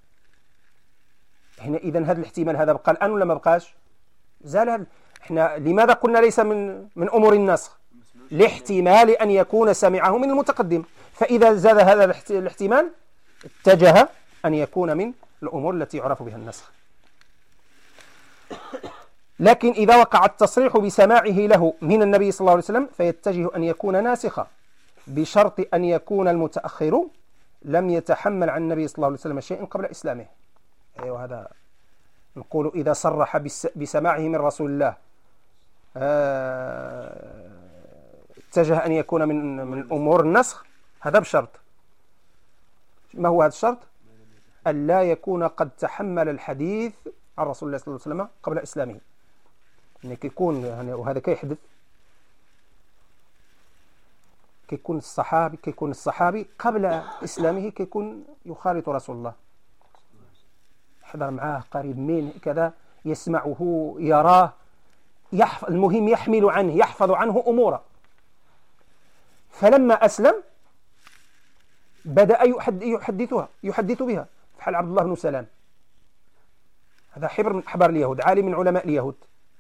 هنا إذن هذا الاحتمال هذا بقى الآن ولا ما بقاش؟ زال هذا. احنا لماذا قلنا ليس من من أمور النسخ؟ لاحتمال أن يكون سمعه من المتقدم، فإذا زاد هذا الاحتمال اتجه أن يكون من الأمور التي يعرف بها النسخ. لكن إذا وقع التصريح بسماعه له من النبي صلى الله عليه وسلم فيتجه أن يكون ناسخا، بشرط أن يكون المتأخر لم يتحمل عن النبي صلى الله عليه وسلم شيئا قبل إسلامه. أيوة، هذا نقول إذا صرح بسماعه من رسول الله اتجه أن يكون من من أمور النسخ، هذا بشرط. ما هو هذا الشرط؟ أن لا يكون قد تحمل الحديث عن رسول الله صلى الله عليه وسلم قبل إسلامه. يعني كيكون يعني وهذا كيحدث كيكون الصحابي كيكون الصحابي قبل إسلامه كيكون يخالط رسول الله، حضر معاه قريب منه كذا، يسمعه يراه، يحفظ، المهم يحمل عنه يحفظ عنه أمورا. فلما أسلم بدأ يحدثها يحدث بها، فحال عبد الله بن سلام، هذا حبر من أحبار اليهود، عالم من علماء اليهود.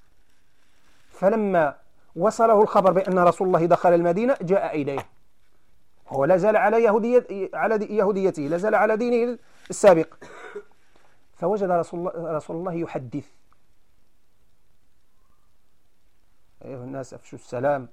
فلما وصله الخبر بأن رسول الله دخل المدينة جاء إليه، هو لا زال على يهودية على يهوديته، لا زال على دينه السابق. فوجد رسول الله, رسول الله يحدث: أيها الناس أفشوا السلام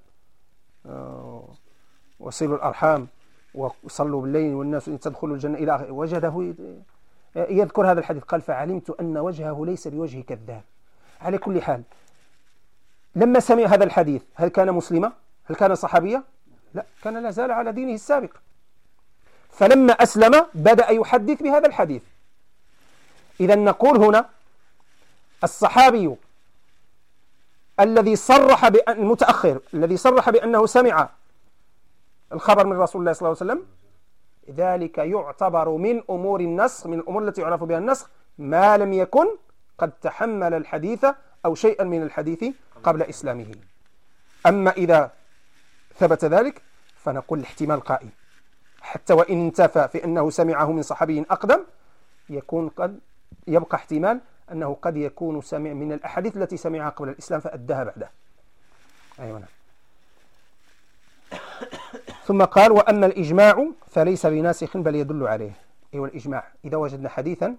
وصلوا الأرحام وصلوا بالليل والناس تدخلوا الجنة إلى آخره. وجده يذكر هذا الحديث، قال: فعلمت أن وجهه ليس بوجه كذاب. على كل حال، لما سمع هذا الحديث هل كان مسلما؟ هل كان صحابيا؟ لا، كان لا زال على دينه السابق. فلما أسلم بدأ يحدث بهذا الحديث. إذا نقول هنا الصحابي الذي صرح بأن المتأخر الذي صرح بأنه سمع الخبر من رسول الله صلى الله عليه وسلم، ذلك يعتبر من أمور النسخ، من الأمور التي يعرف بها النسخ، ما لم يكن قد تحمل الحديث أو شيئا من الحديث قبل إسلامه. أما إذا ثبت ذلك فنقول الاحتمال قائم، حتى وإن انتفى في أنه سمعه من صحابي أقدم، يكون قد يبقى احتمال أنه قد يكون سمع من الأحاديث التي سمعها قبل الإسلام فأداها بعده. أيوة نعم. ثم قال وأما الإجماع فليس بناسخ بل يدل عليه. أيوة الإجماع إذا وجدنا حديثا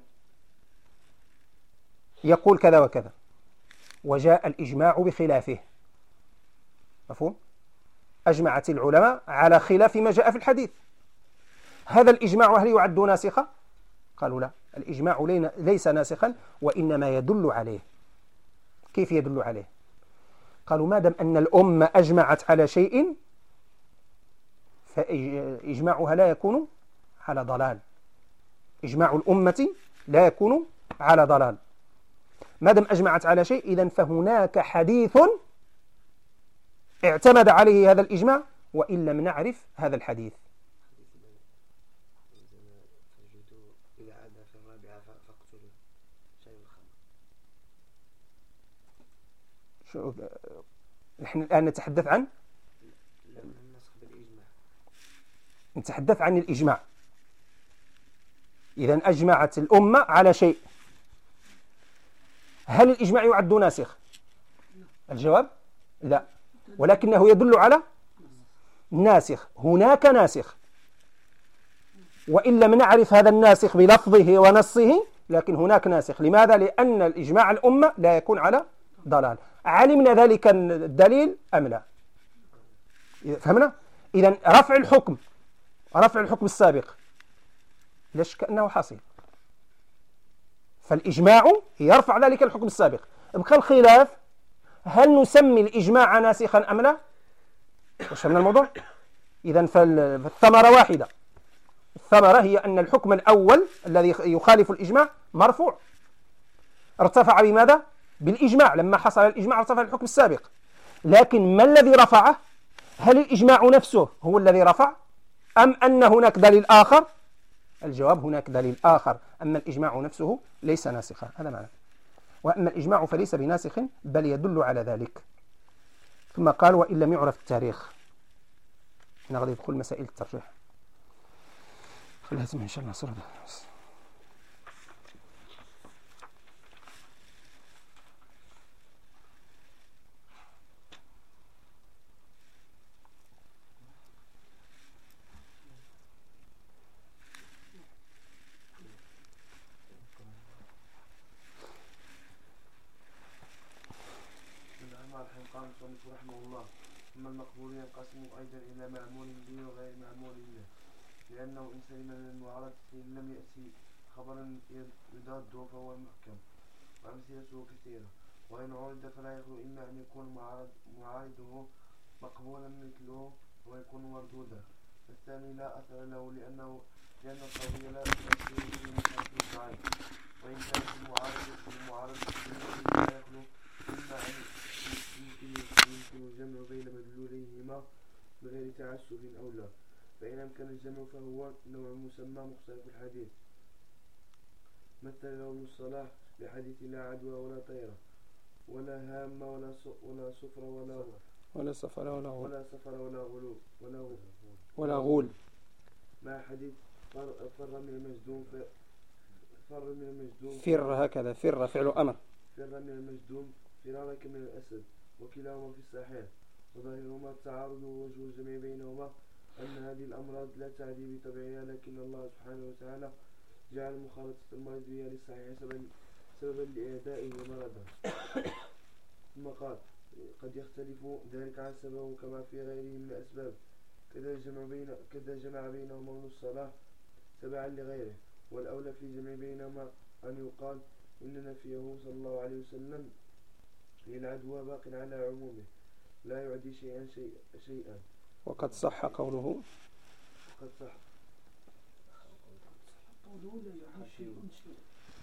يقول كذا وكذا وجاء الإجماع بخلافه، مفهوم؟ أجمعت العلماء على خلاف ما جاء في الحديث، هذا الإجماع هل يعد ناسخا؟ قالوا لا، الإجماع ليس ناسخا وإنما يدل عليه. كيف يدل عليه؟ قالوا ما دام أن الأمة أجمعت على شيء فإجماعها لا يكون على ضلال، إجماع الأمة لا يكون على ضلال. ما دام أجمعت على شيء إذن فهناك حديث اعتمد عليه هذا الإجماع وإن لم نعرف هذا الحديث. شو نحن الآن نتحدث عن نتحدث عن الإجماع. إذن أجمعت الأمة على شيء، هل الإجماع يعد ناسخ؟ الجواب لا، ولكنه يدل على ناسخ. هناك ناسخ وإن لم نعرف هذا الناسخ بلفظه ونصه، لكن هناك ناسخ. لماذا؟ لأن الإجماع الأمة لا يكون على ضلال. علمنا ذلك الدليل أم لا؟ فهمنا؟ إذن رفع الحكم رفع الحكم السابق لا شك أنه حاصل، فالإجماع يرفع ذلك الحكم السابق. ابقى الخلاف هل نسمي الإجماع ناسخا أم لا؟ وش من الموضوع؟ إذن فالثمرة واحدة، الثمرة هي أن الحكم الأول الذي يخالف الإجماع مرفوع، ارتفع بماذا؟ بالإجماع. لما حصل الإجماع ارتفع الحكم السابق، لكن ما الذي رفعه؟ هل الإجماع نفسه هو الذي رفع أم أن هناك دليل آخر؟ الجواب هناك دليل آخر، أما الإجماع نفسه ليس ناسخا، هذا معنى. وأما الإجماع فليس بناسخ بل يدل على ذلك. ثم قال وإن لم يعرف التاريخ. هنا غادي يدخل مسائل الترجيح، خليها تسمع إن شاء الله صورة. رحمه الله ثم المقبول ينقسم أيضا إلى معمول به وغير معمول له، لأنه إن سلم من المعارضة لم يأتي خبرا يضاد فهو محكم، وأمثلته كثيرة. وإن عرض فلا يخلو إما أن يكون معارضه مقبولا مثله ويكون مردودا. الثاني لا أثر له لأنه لأن القضية لا تأثير في مشاكل الضعيف. وإن كانت المعارضة المعارضة لا يخلو إما أن يمكن الجمع بين مدلوليهما بغير تعسف أو لا، فإن أمكن الجمع فهو نوع مسمى مختلف الحديث، مثل له الصلاح بحديث لا عدوى ولا طيرة ولا هامة ولا ولا صفر ولا ولا سفر ولا غول ولا سفر ولا غلو ولا غول ولا غول مع حديث فر, فر من المجدوم فر من المجدوم فر، هكذا فر فعل أمر، فر من المجدوم فرارك من الأسد، وكلاهما في الصحيح. وظاهرهما التعارض ووجه الجمع بينهما أن هذه الأمراض لا تعدي بطبيعها، لكن الله سبحانه وتعالى جعل مخالطة المرض بها للصحيح سببا سببا لإعدائه ومرضه. ثم قال قد يختلف ذلك عن سببه كما في غيره من الأسباب، كذا جمع بين كذا جمع بينهما من الصلاة تبعا لغيره. والأولى في الجمع بينهما أن يقال إن نفيه صلى الله عليه وسلم للعدوى باق على عمومه لا يعدي شيئا شيء شيئا. وقد صح قوله وقد صح قوله لا يعدي شيئا شيئا.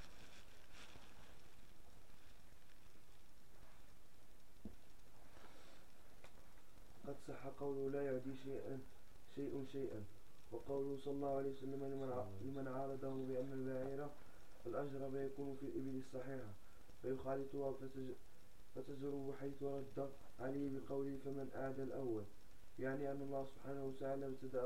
قد صح قوله لا يعدي شيئا شيء شيئا. وقوله صلى الله عليه وسلم لمن عارضه بأن البعير الأجرب يكون في الإبل الصحيحة فيخالطها فتجره حيث رد عليه بقوله فمن أعدى الأول، يعني أن الله سبحانه وتعالى ابتدأ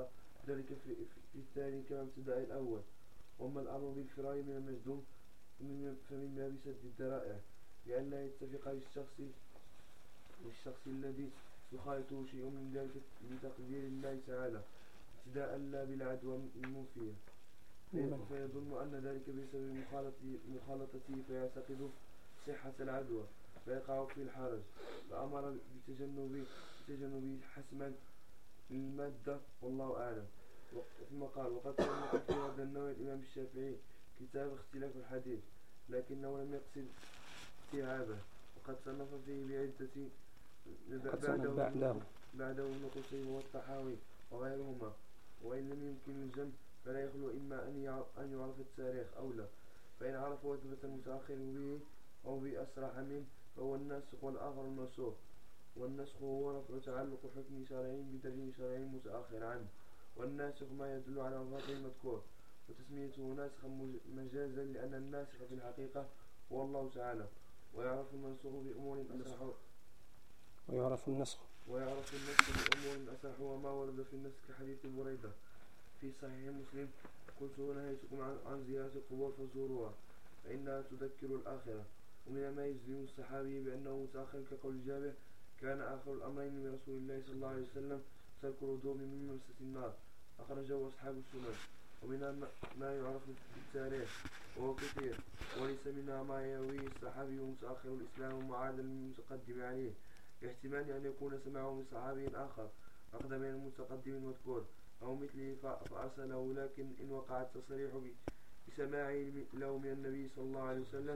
ذلك في, في الثاني كما ابتدأ الأول. وأما الأمر بالفرار من المجدوم فمن باب سد الذرائع لئلا يتفق للشخص للشخص الذي يخالطه شيء من ذلك بتقدير الله تعالى ابتداء لا بالعدوى المنفية، فيظن أن ذلك بسبب مخالطته فيعتقد صحة العدوى فيقع في الحرج، فأمر بتجنب بتجنب حسما للمادة والله أعلم. ثم قال: وقد صنف في هذا النوع الإمام الشافعي كتاب اختلاف الحديث لكنه لم يقصد استيعابه، وقد صنف فيه بعدة بعده بعده ابن قصيم والطحاوي وغيرهما، وإن لم يمكن الجمع فلا يخلو إما أن يعرف التاريخ أو لا، فإن عرف وثبت المتأخر به أو بأسرع منه فهو الناسخ والآخر المنسوخ. والنسخ هو رفع تعلق حكم شرعي بدليل شرعي متأخر عنه، والناسخ ما يدل على الرفع المذكور، وتسميته ناسخا مجازا لأن الناسخ في الحقيقة هو الله تعالى. ويعرف المنسوخ بأمور أصح ويعرف النسخ ويعرف النسخ بأمور أصح وما ورد في النسخ كحديث بريدة في صحيح مسلم: قلت نهيتكم عن زيارة القبور فزوروها فإنها تذكر الآخرة. ومن ما يجزم الصحابي بأنه متأخر كقول جابر: كان آخر الأمرين من رسول الله صلى الله عليه وسلم ترك الوضوء من ممسة النار، أخرجه أصحاب السنن. ومنها ما يعرف بالتاريخ وهو كثير، وليس منها ما يرويه الصحابي متأخر الإسلام معادل للمتقدم عليه، باحتمال أن يكون سمعه من صحابي آخر أقدم من المتقدم المذكور أو مثله فأرسله، لكن إن وقع التصريح بسماعه له من النبي صلى الله عليه وسلم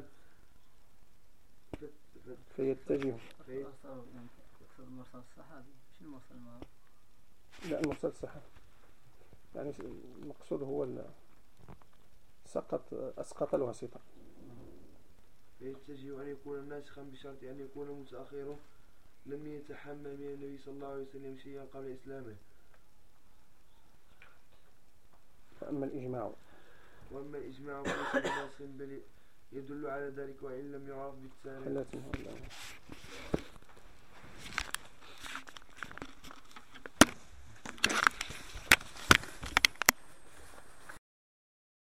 فيتجه يقصد مرسل الصحابي مش المرسل معه. لا، المرسل الصحابي يعني المقصود هو سقط أسقط الواسطة. فيتجه أن يكون ناسخا بشرط أن يكون متأخره لم يتحمل من النبي صلى الله عليه وسلم شيئا قبل إسلامه. فأما الإجماع وأما الإجماع فليس بناسخ بل يدل على ذلك وإن لم يعرف بالتاريخ.